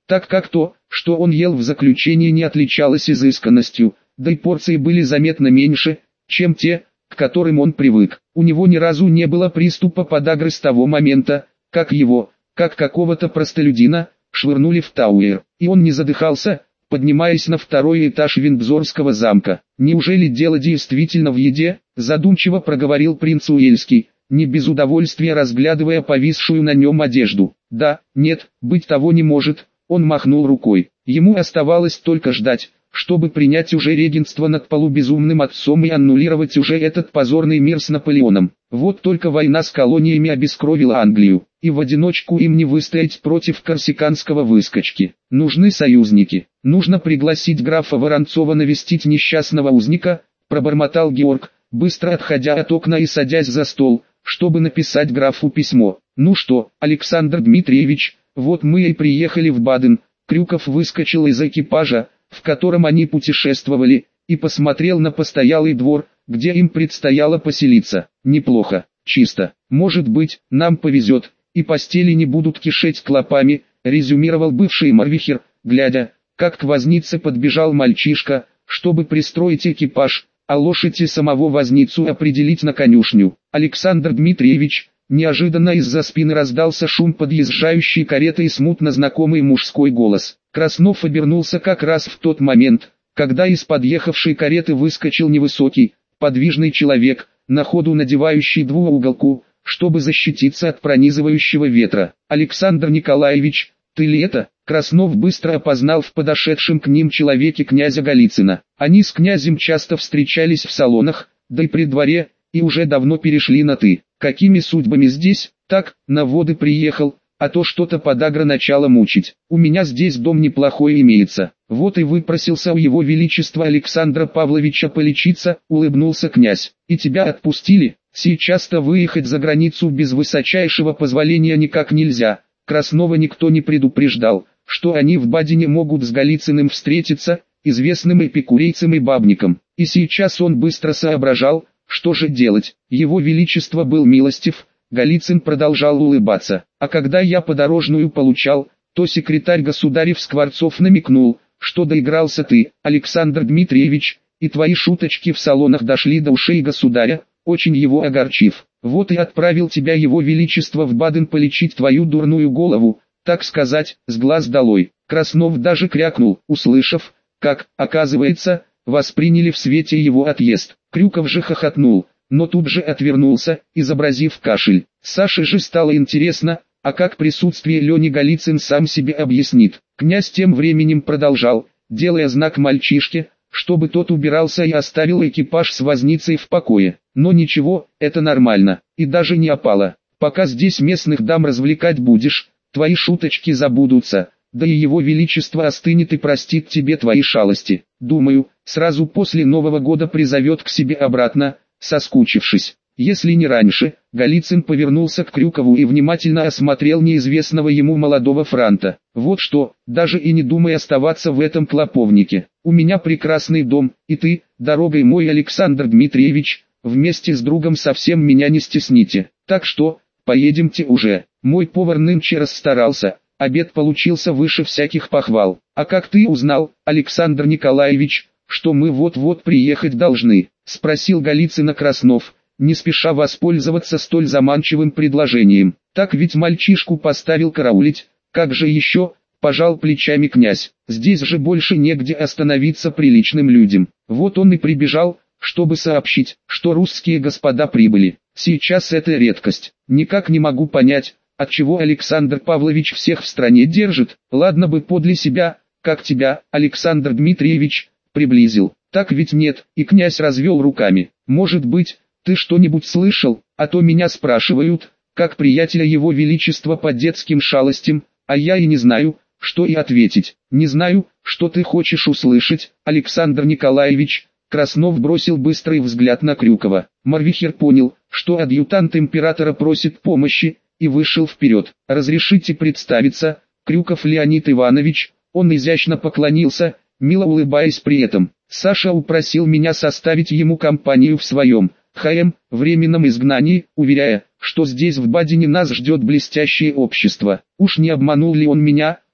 так как то, что он ел в заключении, не отличалось изысканностью, да и порции были заметно меньше, чем те, к которым он привык. У него ни разу не было приступа подагры с того момента, как его, как какого-то простолюдина, швырнули в Тауэр, и он не задыхался, поднимаясь на второй этаж Виндзорского замка. «Неужели дело действительно в еде?» – задумчиво проговорил принц Уэльский, не без удовольствия разглядывая повисшую на нем одежду. «Да, нет, быть того не может», – он махнул рукой. Ему оставалось только ждать, чтобы принять уже регенство над полубезумным отцом и аннулировать уже этот позорный мир с Наполеоном. Вот только война с колониями обескровила Англию, и в одиночку им не выстоять против корсиканского выскочки. Нужны союзники. Нужно пригласить графа Воронцова навестить несчастного узника, пробормотал Георг, быстро отходя от окна и садясь за стол, чтобы написать графу письмо. «Ну что, Александр Дмитриевич, вот мы и приехали в Баден». Крюков выскочил из экипажа, в котором они путешествовали, и посмотрел на постоялый двор, где им предстояло поселиться. «Неплохо, чисто. Может быть, нам повезет, и постели не будут кишеть клопами», резюмировал бывший морвихер, глядя, как к вознице подбежал мальчишка, чтобы пристроить экипаж, а лошадь и самого возницу определить на конюшню. «Александр Дмитриевич», неожиданно из-за спины раздался шум подъезжающей кареты и смутно знакомый мужской голос. Краснов обернулся как раз в тот момент, когда из подъехавшей кареты выскочил невысокий, подвижный человек, на ходу надевающий двууголку, чтобы защититься от пронизывающего ветра. «Александр Николаевич, ты ли это?» Краснов быстро опознал в подошедшем к ним человеке князя Голицына. Они с князем часто встречались в салонах, да и при дворе, и уже давно перешли на «ты». «Какими судьбами здесь?» «Так, на воды приехал, а то что-то подагра начало мучить. У меня здесь дом неплохой имеется. Вот и выпросился у его величества Александра Павловича полечиться», улыбнулся князь. «И тебя отпустили? Сейчас-то выехать за границу без высочайшего позволения никак нельзя». Краснова никто не предупреждал, что они в Бадене могут с Голицыным встретиться, известным эпикурейцем и бабником. И сейчас он быстро соображал, что же делать. Его величество был милостив, Голицын продолжал улыбаться. А когда я подорожную получал, то секретарь государев Скворцов намекнул, что доигрался ты, Александр Дмитриевич, и твои шуточки в салонах дошли до ушей государя, очень его огорчив. Вот и отправил тебя его величество в Баден полечить твою дурную голову, так сказать, с глаз долой. Краснов даже крякнул, услышав, как, оказывается, восприняли в свете его отъезд. Крюков же хохотнул, но тут же отвернулся, изобразив кашель. Саше же стало интересно, а как присутствие Лени Голицын сам себе объяснит. Князь тем временем продолжал, делая знак мальчишке, чтобы тот убирался и оставил экипаж с возницей в покое. Но ничего, это нормально, и даже не опало. Пока здесь местных дам развлекать будешь, твои шуточки забудутся, да и его величество остынет и простит тебе твои шалости. Думаю, сразу после Нового года призовет к себе обратно, соскучившись. Если не раньше. Голицын повернулся к Крюкову и внимательно осмотрел неизвестного ему молодого франта. Вот что, даже и не думай оставаться в этом клоповнике. У меня прекрасный дом, и ты, дорогой мой Александр Дмитриевич, вместе с другом совсем меня не стесните. Так что, поедемте уже. Мой повар нынче расстарался, обед получился выше всяких похвал. А как ты узнал, Александр Николаевич, что мы вот-вот приехать должны? Спросил Голицына Краснов, не спеша воспользоваться столь заманчивым предложением. Так ведь мальчишку поставил караулить, как же еще, пожал плечами князь. Здесь же больше негде остановиться приличным людям. Вот он и прибежал, чтобы сообщить, что русские господа прибыли. Сейчас это редкость. Никак не могу понять, отчего Александр Павлович всех в стране держит. Ладно бы подле себя, как тебя, Александр Дмитриевич, приблизил. Так ведь нет, и князь развел руками. Может быть, ты что-нибудь слышал, а то меня спрашивают, как приятеля его величества по детским шалостям, а я и не знаю, что и ответить. Не знаю, что ты хочешь услышать, Александр Николаевич. Краснов бросил быстрый взгляд на Крюкова. Морвихер понял, что адъютант императора просит помощи, и вышел вперед. «Разрешите представиться, Крюков Леонид Иванович». Он изящно поклонился, мило улыбаясь при этом. «Саша упросил меня составить ему компанию в своем ХМ, временном изгнании, уверяя, что здесь в Бадене нас ждет блестящее общество. Уж не обманул ли он меня,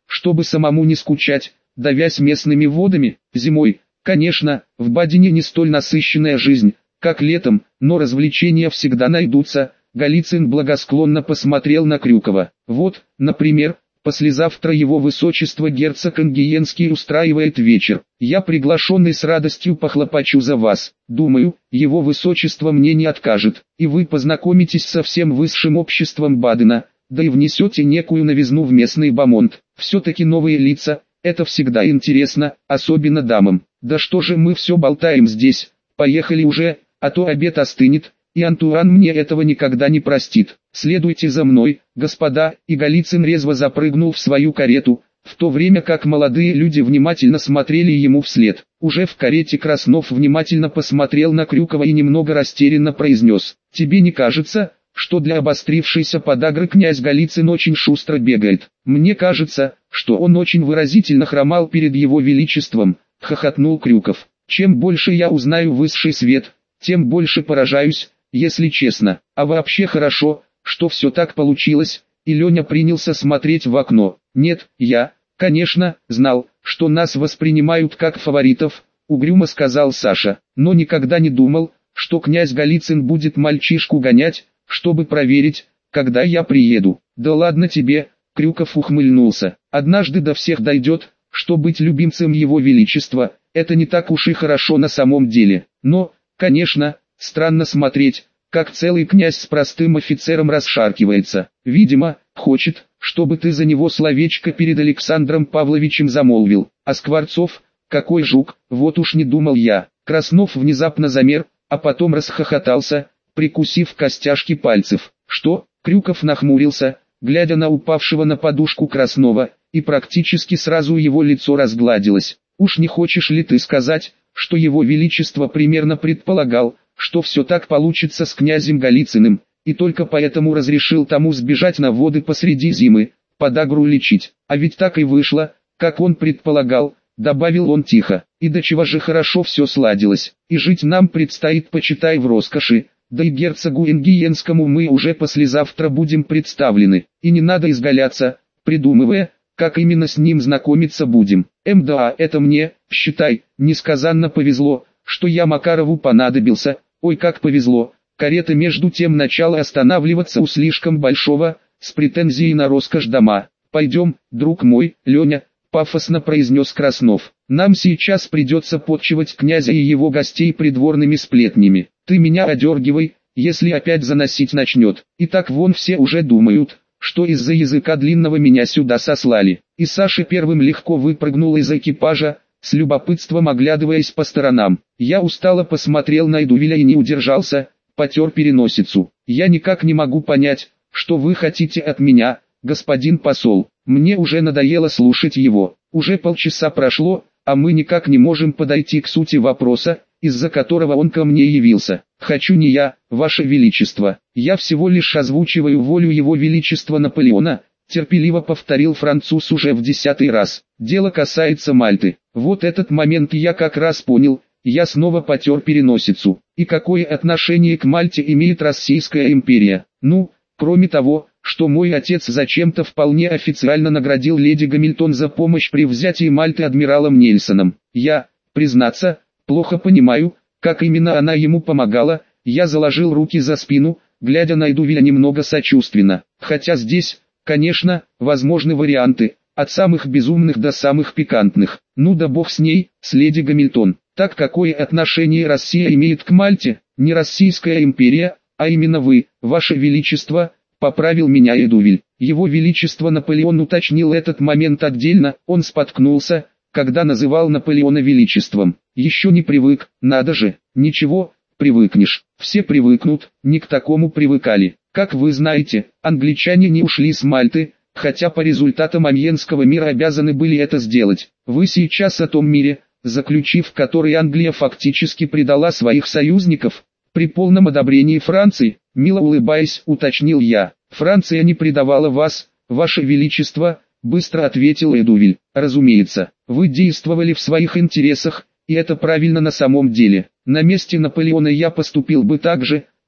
чтобы самому не скучать, давясь местными водами. Зимой, конечно, в Бадене не столь насыщенная жизнь, как летом, но развлечения всегда найдутся. Голицын благосклонно посмотрел на Крюкова. Вот, например, послезавтра его высочество герцог Ангиенский устраивает вечер. Я приглашенный с радостью похлопочу за вас. Думаю, его высочество мне не откажет, и вы познакомитесь со всем высшим обществом Бадена, да и внесете некую новизну в местный бомонд. Все-таки новые лица, это всегда интересно, особенно дамам. Да что же мы все болтаем здесь, поехали уже, а то обед остынет. И Антуан мне этого никогда не простит. Следуйте за мной, господа, и Голицын резво запрыгнул в свою карету, в то время как молодые люди внимательно смотрели ему вслед. Уже в карете Краснов внимательно посмотрел на Крюкова и немного растерянно произнес: «Тебе не кажется, что для обострившейся подагры князь Голицын очень шустро бегает? Мне кажется, что он очень выразительно хромал перед его величеством», — хохотнул Крюков. «Чем больше я узнаю высший свет, тем больше поражаюсь, если честно. А вообще хорошо, что все так получилось». И Леня принялся смотреть в окно. «Нет, я, конечно, знал, что нас воспринимают как фаворитов», — угрюмо сказал Саша. «Но никогда не думал, что князь Голицын будет мальчишку гонять, чтобы проверить, когда я приеду». «Да ладно тебе», — Крюков ухмыльнулся. «Однажды до всех дойдет, что быть любимцем его величества — это не так уж и хорошо на самом деле. Но, конечно, странно смотреть, как целый князь с простым офицером расшаркивается. Видимо, хочет, чтобы ты за него словечко перед Александром Павловичем замолвил. А Скворцов, какой жук, вот уж не думал я». Краснов внезапно замер, а потом расхохотался, прикусив костяшки пальцев. «Что?» — Крюков нахмурился, глядя на упавшего на подушку Краснова, и практически сразу его лицо разгладилось. «Уж не хочешь ли ты сказать, что его величество примерно предполагал, что все так получится с князем Голицыным, и только поэтому разрешил тому сбежать на воды посреди зимы, подагру лечить? А ведь так и вышло, как он предполагал», — добавил он тихо. «И до чего же хорошо все сладилось, и жить нам предстоит, почитай, в роскоши, да и герцогу Ингиенскому мы уже послезавтра будем представлены, и не надо изгаляться, придумывая, как именно с ним знакомиться будем. Мда, это мне, считай, несказанно повезло, что я Макарову понадобился. Ой, как повезло». Карета между тем начала останавливаться у слишком большого, с претензией на роскошь дома. «Пойдем, друг мой, Леня», — пафосно произнес Краснов. «Нам сейчас придется подчивать князя и его гостей придворными сплетнями. Ты меня одергивай, если опять заносить начнет. И так вон все уже думают, что из-за языка длинного меня сюда сослали». И Саша первым легко выпрыгнул из экипажа, с любопытством оглядываясь по сторонам. Я устало посмотрел на Эдувиля и не удержался, потер переносицу. «Я никак не могу понять, что вы хотите от меня, господин посол. Мне уже надоело слушать его. Уже полчаса прошло, а мы никак не можем подойти к сути вопроса, из-за которого он ко мне явился. Хочу не я, ваше величество. Я всего лишь озвучиваю волю его величества Наполеона», — терпеливо повторил француз уже в десятый раз. «Дело касается Мальты». Вот этот момент я как раз понял. Я снова потер переносицу. И какое отношение к Мальте имеет Российская империя? Ну, кроме того, что мой отец зачем-то вполне официально наградил леди Гамильтон за помощь при взятии Мальты адмиралом Нельсоном. Я, признаться, плохо понимаю, как именно она ему помогала. Я заложил руки за спину, глядя на Эдувиля немного сочувственно. Хотя здесь, конечно, возможны варианты, от самых безумных до самых пикантных. Ну да бог с ней, с леди Гамильтон. Так какое отношение Россия имеет к Мальте? Не Российская империя, а именно вы, ваше величество, поправил меня Эдувиль. Его величество Наполеон уточнил этот момент отдельно, он споткнулся, когда называл Наполеона величеством. Еще не привык, надо же, ничего, привыкнешь. Все привыкнут, не к такому привыкали. Как вы знаете, англичане не ушли с Мальты, хотя по результатам Амьенского мира обязаны были это сделать. Вы сейчас о том мире, заключив который Англия фактически предала своих союзников, при полном одобрении Франции, мило улыбаясь, уточнил я. «Франция не предавала вас, ваше величество», — быстро ответил Эдувиль. «Разумеется, вы действовали в своих интересах, и это правильно на самом деле. На месте Наполеона я поступил бы так же,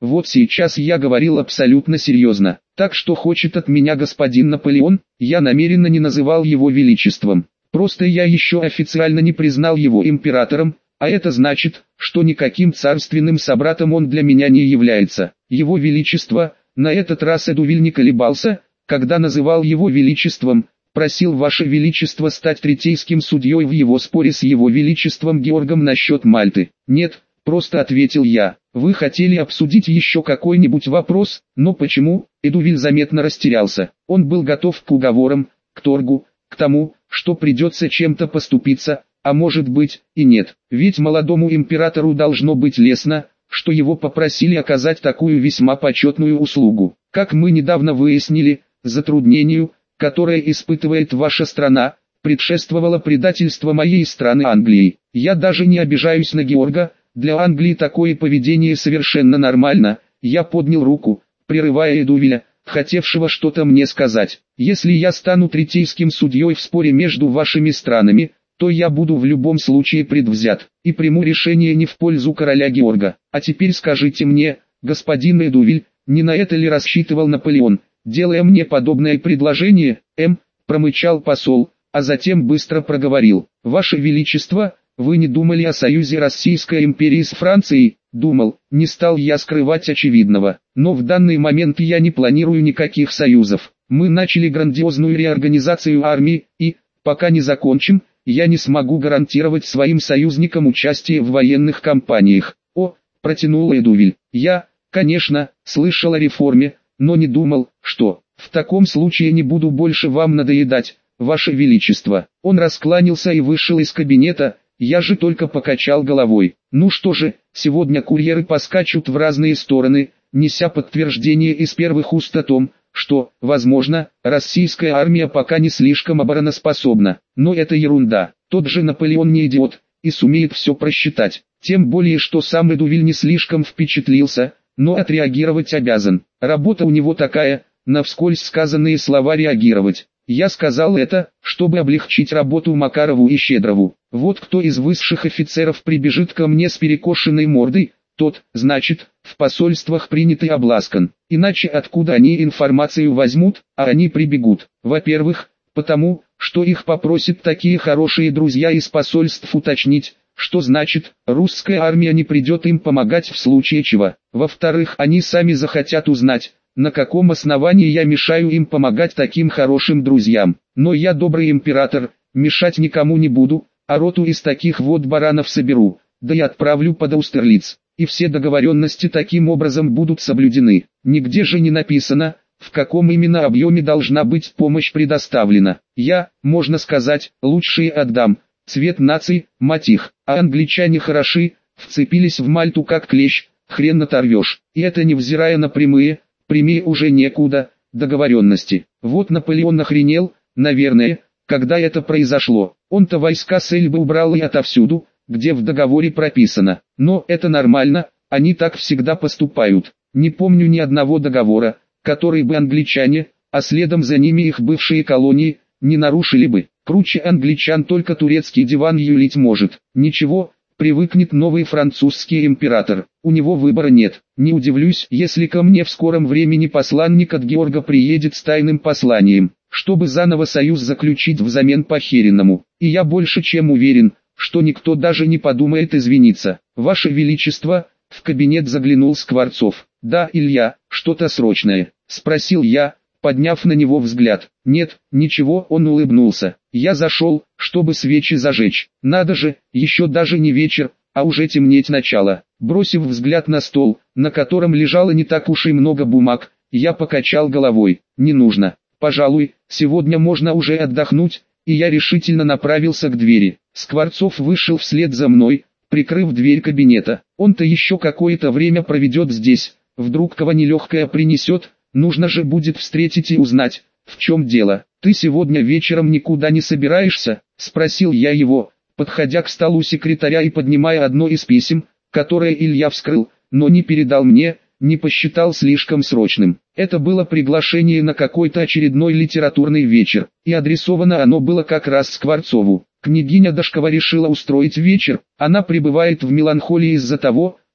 Вот сейчас я говорил абсолютно серьезно. Так что хочет от меня господин Наполеон, я намеренно не называл его величеством. Просто я еще официально не признал его императором, а это значит, что никаким царственным собратом он для меня не является. Его величество, на этот раз Эдувиль не колебался, когда называл его величеством, просил ваше величество стать третейским судьей в его споре с его величеством Георгом насчет Мальты. Нет, просто ответил я. Вы хотели обсудить еще какой-нибудь вопрос, но почему? Эдувиль заметно растерялся. Он был готов к уговорам, к торгу, к тому, что придется чем-то поступиться, а может быть и нет. Ведь молодому императору должно быть лестно, что его попросили оказать такую весьма почетную услугу. Как мы недавно выяснили, затруднению, которое испытывает ваша страна, предшествовало предательство моей страны Англии. Я даже не обижаюсь на Георга, для Англии такое поведение совершенно нормально. Я поднял руку, прерывая Эдувиля, хотевшего что-то мне сказать. Если я стану третейским судьей в споре между вашими странами, то я буду в любом случае предвзят, и приму решение не в пользу короля Георга. А теперь скажите мне, господин Эдувиль, не на это ли рассчитывал Наполеон, делая мне подобное предложение? М, промычал посол, а затем быстро проговорил. Ваше Величество, вы не думали о союзе Российской империи с Францией? Думал, не стал я скрывать очевидного, но в данный момент я не планирую никаких союзов. Мы начали грандиозную реорганизацию армии, и, пока не закончим, я не смогу гарантировать своим союзникам участие в военных кампаниях. О, протянул Эдувиль, я, конечно, слышал о реформе, но не думал, что, в таком случае не буду больше вам надоедать, ваше величество. Он раскланялся и вышел из кабинета, я же только покачал головой. Ну что же, сегодня курьеры поскачут в разные стороны, неся подтверждение из первых уст о том, что, возможно, российская армия пока не слишком обороноспособна. Но это ерунда, тот же Наполеон не идиот, и сумеет все просчитать. Тем более, что сам Эдувиль не слишком впечатлился, но отреагировать обязан. Работа у него такая, на вскользь сказанные слова реагировать. Я сказал это, чтобы облегчить работу Макарову и Щедрову. Вот кто из высших офицеров прибежит ко мне с перекошенной мордой, тот, значит, в посольствах принят и обласкан. Иначе откуда они информацию возьмут, а они прибегут? Во-первых, потому, что их попросят такие хорошие друзья из посольств уточнить, что значит, русская армия не придет им помогать в случае чего. Во-вторых, они сами захотят узнать, на каком основании я мешаю им помогать таким хорошим друзьям. Но я добрый император, мешать никому не буду, а роту из таких вот баранов соберу, да и отправлю под Аустерлиц. И все договоренности таким образом будут соблюдены. Нигде же не написано, в каком именно объеме должна быть помощь предоставлена. Я, можно сказать, лучшие отдам. Цвет наций, мать их, а англичане хороши, вцепились в Мальту как клещ, хрен оторвешь. И это невзирая на прямые, прямее уже некуда, договоренности. Вот Наполеон охренел, наверное, когда это произошло. Он-то войска с Эльбы убрал и отовсюду, где в договоре прописано. Но это нормально, они так всегда поступают. Не помню ни одного договора, который бы англичане, а следом за ними их бывшие колонии, не нарушили бы. Круче англичан только турецкий диван юлить может. Ничего, привыкнет новый французский император. У него выбора нет. Не удивлюсь, если ко мне в скором времени посланник от Георга приедет с тайным посланием, чтобы заново союз заключить взамен похеренному. И я больше чем уверен, что никто даже не подумает извиниться. Ваше Величество, в кабинет заглянул Скворцов. Да, Илья, что-то срочное? Спросил я, подняв на него взгляд. Нет, ничего, он улыбнулся. Я зашел, чтобы свечи зажечь. Надо же, еще даже не вечер, а уже темнеть начало. Бросив взгляд на стол, на котором лежало не так уж и много бумаг, я покачал головой. Не нужно. Пожалуй, сегодня можно уже отдохнуть, и я решительно направился к двери. Скворцов вышел вслед за мной, прикрыв дверь кабинета. Он-то еще какое-то время проведет здесь, вдруг кого нелегкое принесет, нужно же будет встретить и узнать, в чем дело. «Ты сегодня вечером никуда не собираешься?» – спросил я его, подходя к столу секретаря и поднимая одно из писем, которое Илья вскрыл, но не передал мне, не посчитал слишком срочным. Это было приглашение на какой-то очередной литературный вечер, и адресовано оно было как раз Скворцову. Княгиня Дашкова решила устроить вечер, она пребывает в меланхолии из-за того,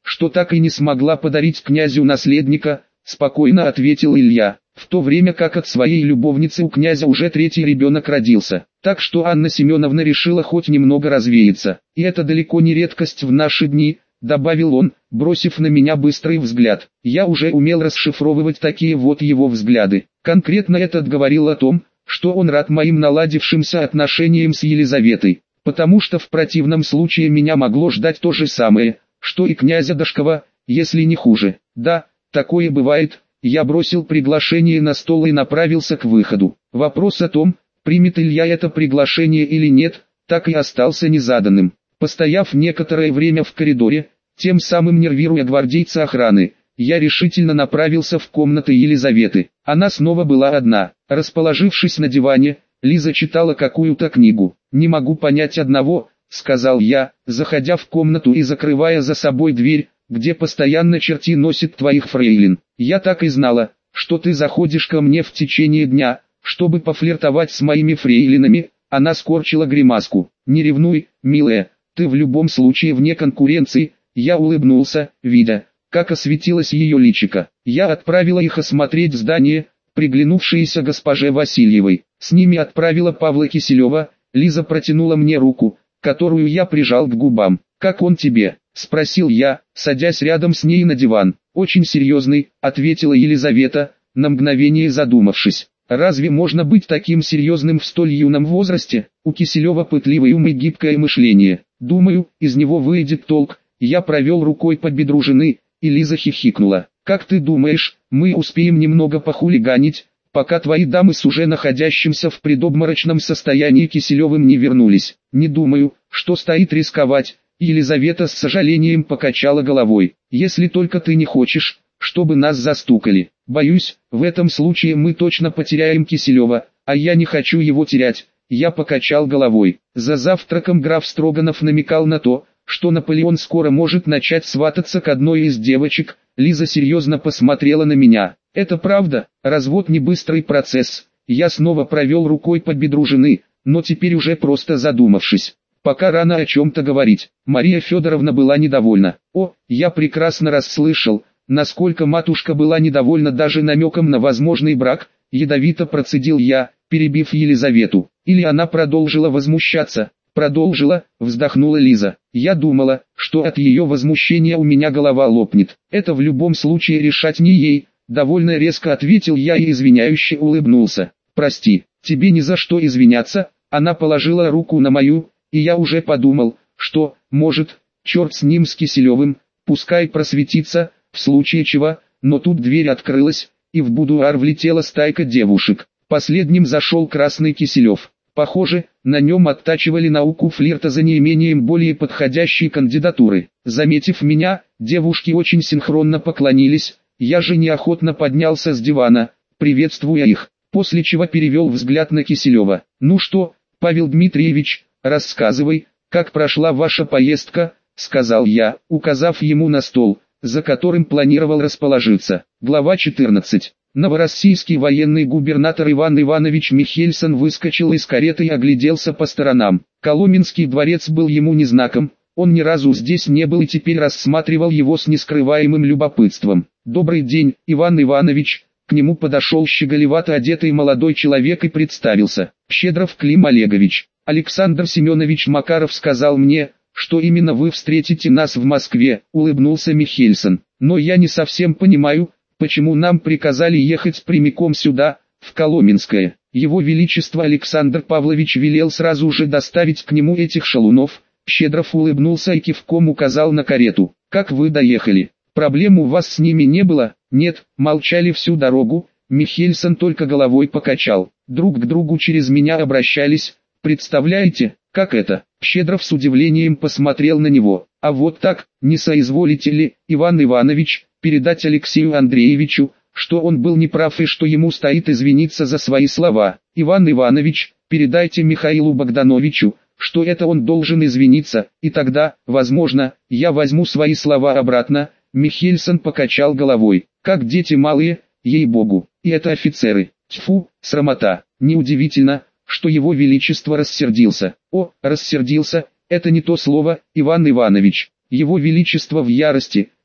что так и не смогла подарить князю наследника, спокойно ответил Илья, в то время как от своей любовницы у князя уже третий ребенок родился. Так что Анна Семеновна решила хоть немного развеяться. И это далеко не редкость в наши дни, добавил он, бросив на меня быстрый взгляд. Я уже умел расшифровывать такие вот его взгляды. Конкретно этот говорил о том, что он рад моим наладившимся отношениям с Елизаветой, потому что в противном случае меня могло ждать то же самое, что и князя Дашкова, если не хуже. Да, такое бывает. Я бросил приглашение на стол и направился к выходу. Вопрос о том, примет Илья это приглашение или нет, так и остался незаданным. Постояв некоторое время в коридоре, тем самым нервируя гвардейца охраны, я решительно направился в комнаты Елизаветы. Она снова была одна. Расположившись на диване, Лиза читала какую-то книгу. «Не могу понять одного», — сказал я, заходя в комнату и закрывая за собой дверь, «где постоянно черти носит твоих фрейлин. Я так и знала, что ты заходишь ко мне в течение дня, чтобы пофлиртовать с моими фрейлинами». Она скорчила гримаску. «Не ревнуй, милая, ты в любом случае вне конкуренции». Я улыбнулся, видя, как осветилось ее личико. Я отправила их осмотреть здание, приглянувшееся госпоже Васильевой. С ними отправила Павла Киселева. Лиза протянула мне руку, которую я прижал к губам. «Как он тебе?» — спросил я, садясь рядом с ней на диван. «Очень серьезный», — ответила Елизавета, на мгновение задумавшись. «Разве можно быть таким серьезным в столь юном возрасте?» У Киселева пытливый ум и гибкое мышление. «Думаю, из него выйдет толк». Я провел рукой по бедру жены, и Лиза хихикнула. «Как ты думаешь, мы успеем немного похулиганить, пока твои дамы с уже находящимся в предобморочном состоянии Киселевым не вернулись?» «Не думаю, что стоит рисковать». Елизавета с сожалением покачала головой. «Если только ты не хочешь, чтобы нас застукали. Боюсь, в этом случае мы точно потеряем Киселева, а я не хочу его терять». Я покачал головой. За завтраком граф Строганов намекал на то, что Наполеон скоро может начать свататься к одной из девочек. Лиза серьезно посмотрела на меня. «Это правда, развод не быстрый процесс». Я снова провел рукой по бедру жены, но теперь уже просто задумавшись. Пока рано о чем-то говорить. Мария Федоровна была недовольна. О, я прекрасно расслышал, насколько матушка была недовольна даже намеком на возможный брак. Ядовито процедил я, перебив Елизавету. Или она продолжила возмущаться. «Продолжила», вздохнула Лиза. «Я думала, что от ее возмущения у меня голова лопнет. Это в любом случае решать не ей», довольно резко ответил я и извиняюще улыбнулся. «Прости, тебе ни за что извиняться». Она положила руку на мою, и я уже подумал, что, может, черт с ним с Киселевым, пускай просветится, в случае чего, но тут дверь открылась, и в будуар влетела стайка девушек. Последним зашел Красный Киселев. Похоже, на нем оттачивали науку флирта за неимением более подходящей кандидатуры. Заметив меня, девушки очень синхронно поклонились, я же неохотно поднялся с дивана, приветствуя их, после чего перевел взгляд на Киселева. «Ну что, Павел Дмитриевич, рассказывай, как прошла ваша поездка», — сказал я, указав ему на стол, за которым планировал расположиться. Глава четырнадцать. Новороссийский военный губернатор Иван Иванович Михельсон выскочил из кареты и огляделся по сторонам. Коломенский дворец был ему незнаком, он ни разу здесь не был и теперь рассматривал его с нескрываемым любопытством. «Добрый день, Иван Иванович», к нему подошел щеголевато одетый молодой человек и представился. «Щедров Клим Олегович. Александр Семенович Макаров сказал мне, что именно вы встретите нас в Москве», улыбнулся Михельсон. «Но я не совсем понимаю, почему нам приказали ехать прямиком сюда, в Коломенское. Его Величество Александр Павлович велел сразу же доставить к нему этих шалунов». Щедров улыбнулся и кивком указал на карету. «Как вы доехали? Проблем у вас с ними не было?» «Нет, молчали всю дорогу». Михельсон только головой покачал. «Друг к другу через меня обращались. Представляете, как это?» Щедров с удивлением посмотрел на него. «А вот так, не соизволите ли, Иван Иванович, передать Алексею Андреевичу, что он был неправ и что ему стоит извиниться за свои слова? Иван Иванович, передайте Михаилу Богдановичу, что это он должен извиниться, и тогда, возможно, я возьму свои слова обратно». Михельсон покачал головой. «Как дети малые, ей-богу, и это офицеры. Тьфу, срамота». Неудивительно, что его величество рассердился. «О, рассердился, это не то слово, Иван Иванович. Его величество в ярости,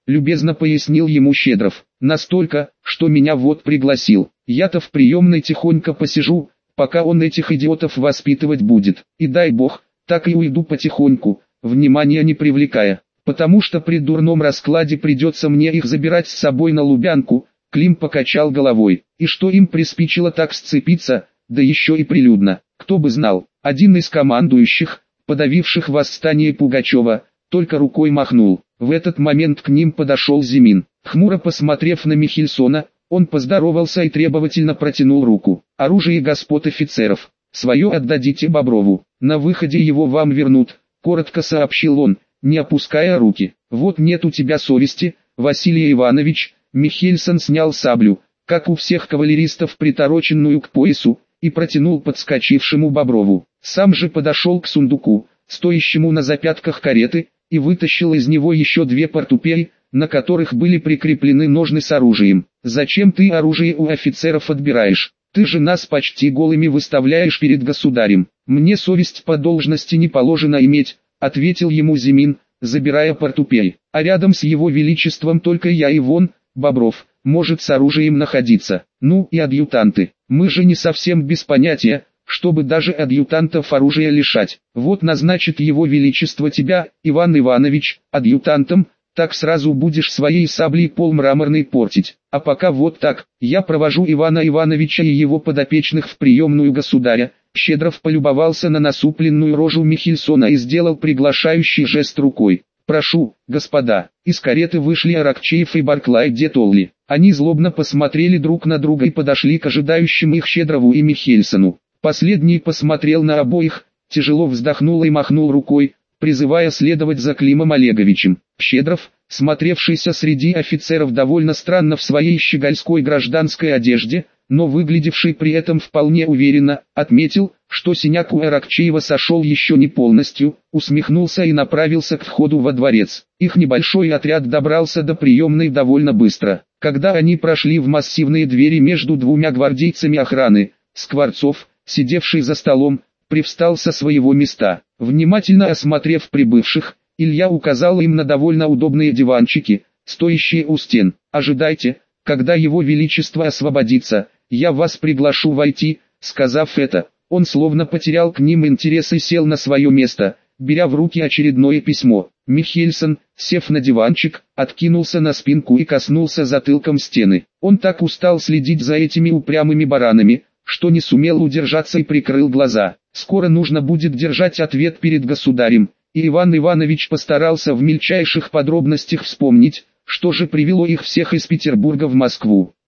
любезно пояснил ему Щедров. Настолько, что меня вот пригласил. Я-то в приемной тихонько посижу, пока он этих идиотов воспитывать будет. И дай бог, так и уйду потихоньку, внимания не привлекая. Потому что при дурном раскладе придется мне их забирать с собой на Лубянку. Клим покачал головой. И что им приспичило так сцепиться, да еще и прилюдно. Кто бы знал, один из командующих, подавивших восстание Пугачева, только рукой махнул. В этот момент к ним подошел Зимин. Хмуро посмотрев на Михельсона, он поздоровался и требовательно протянул руку. «Оружие господ офицеров, свое отдадите Боброву, на выходе его вам вернут», — коротко сообщил он, не опуская руки. «Вот нет у тебя совести, Василий Иванович». Михельсон снял саблю, как у всех кавалеристов, притороченную к поясу, и протянул подскочившему Боброву. Сам же подошел к сундуку, стоящему на запятках кареты, и вытащил из него еще две портупеи, на которых были прикреплены ножны с оружием. «Зачем ты оружие у офицеров отбираешь? Ты же нас почти голыми выставляешь перед государем. Мне совесть по должности не положено иметь», — ответил ему Зимин, забирая портупей. «А рядом с его величеством только я и вон, Бобров, может с оружием находиться. Ну и адъютанты. Мы же не совсем без понятия, чтобы даже адъютантов оружия лишать. Вот назначит его величество тебя, Иван Иванович, адъютантом, так сразу будешь своей саблей пол мраморный портить. А пока вот так, я провожу Ивана Ивановича и его подопечных в приемную государя». Щедров полюбовался на насупленную рожу Михельсона и сделал приглашающий жест рукой. «Прошу, господа». Из кареты вышли Аракчеев и Барклай де Толли. Они злобно посмотрели друг на друга и подошли к ожидающим их Щедрову и Михельсону. Последний посмотрел на обоих, тяжело вздохнул и махнул рукой, призывая следовать за Климом Олеговичем. Щедров, смотревшийся среди офицеров довольно странно в своей щегольской гражданской одежде, но выглядевший при этом вполне уверенно, отметил, что синяк у Аракчеева сошел еще не полностью, усмехнулся и направился к входу во дворец. Их небольшой отряд добрался до приемной довольно быстро. Когда они прошли в массивные двери между двумя гвардейцами охраны, Скворцов, сидевший за столом, привстал со своего места. Внимательно осмотрев прибывших, Илья указал им на довольно удобные диванчики, стоящие у стен. «Ожидайте, когда его величество освободится, я вас приглашу войти». Сказав это, он словно потерял к ним интерес и сел на свое место, беря в руки очередное письмо. Михельсон, сев на диванчик, откинулся на спинку и коснулся затылком стены. Он так устал следить за этими упрямыми баранами, что не сумел удержаться и прикрыл глаза. Скоро нужно будет держать ответ перед государем, и Иван Иванович постарался в мельчайших подробностях вспомнить, что же привело их всех из Петербурга в Москву.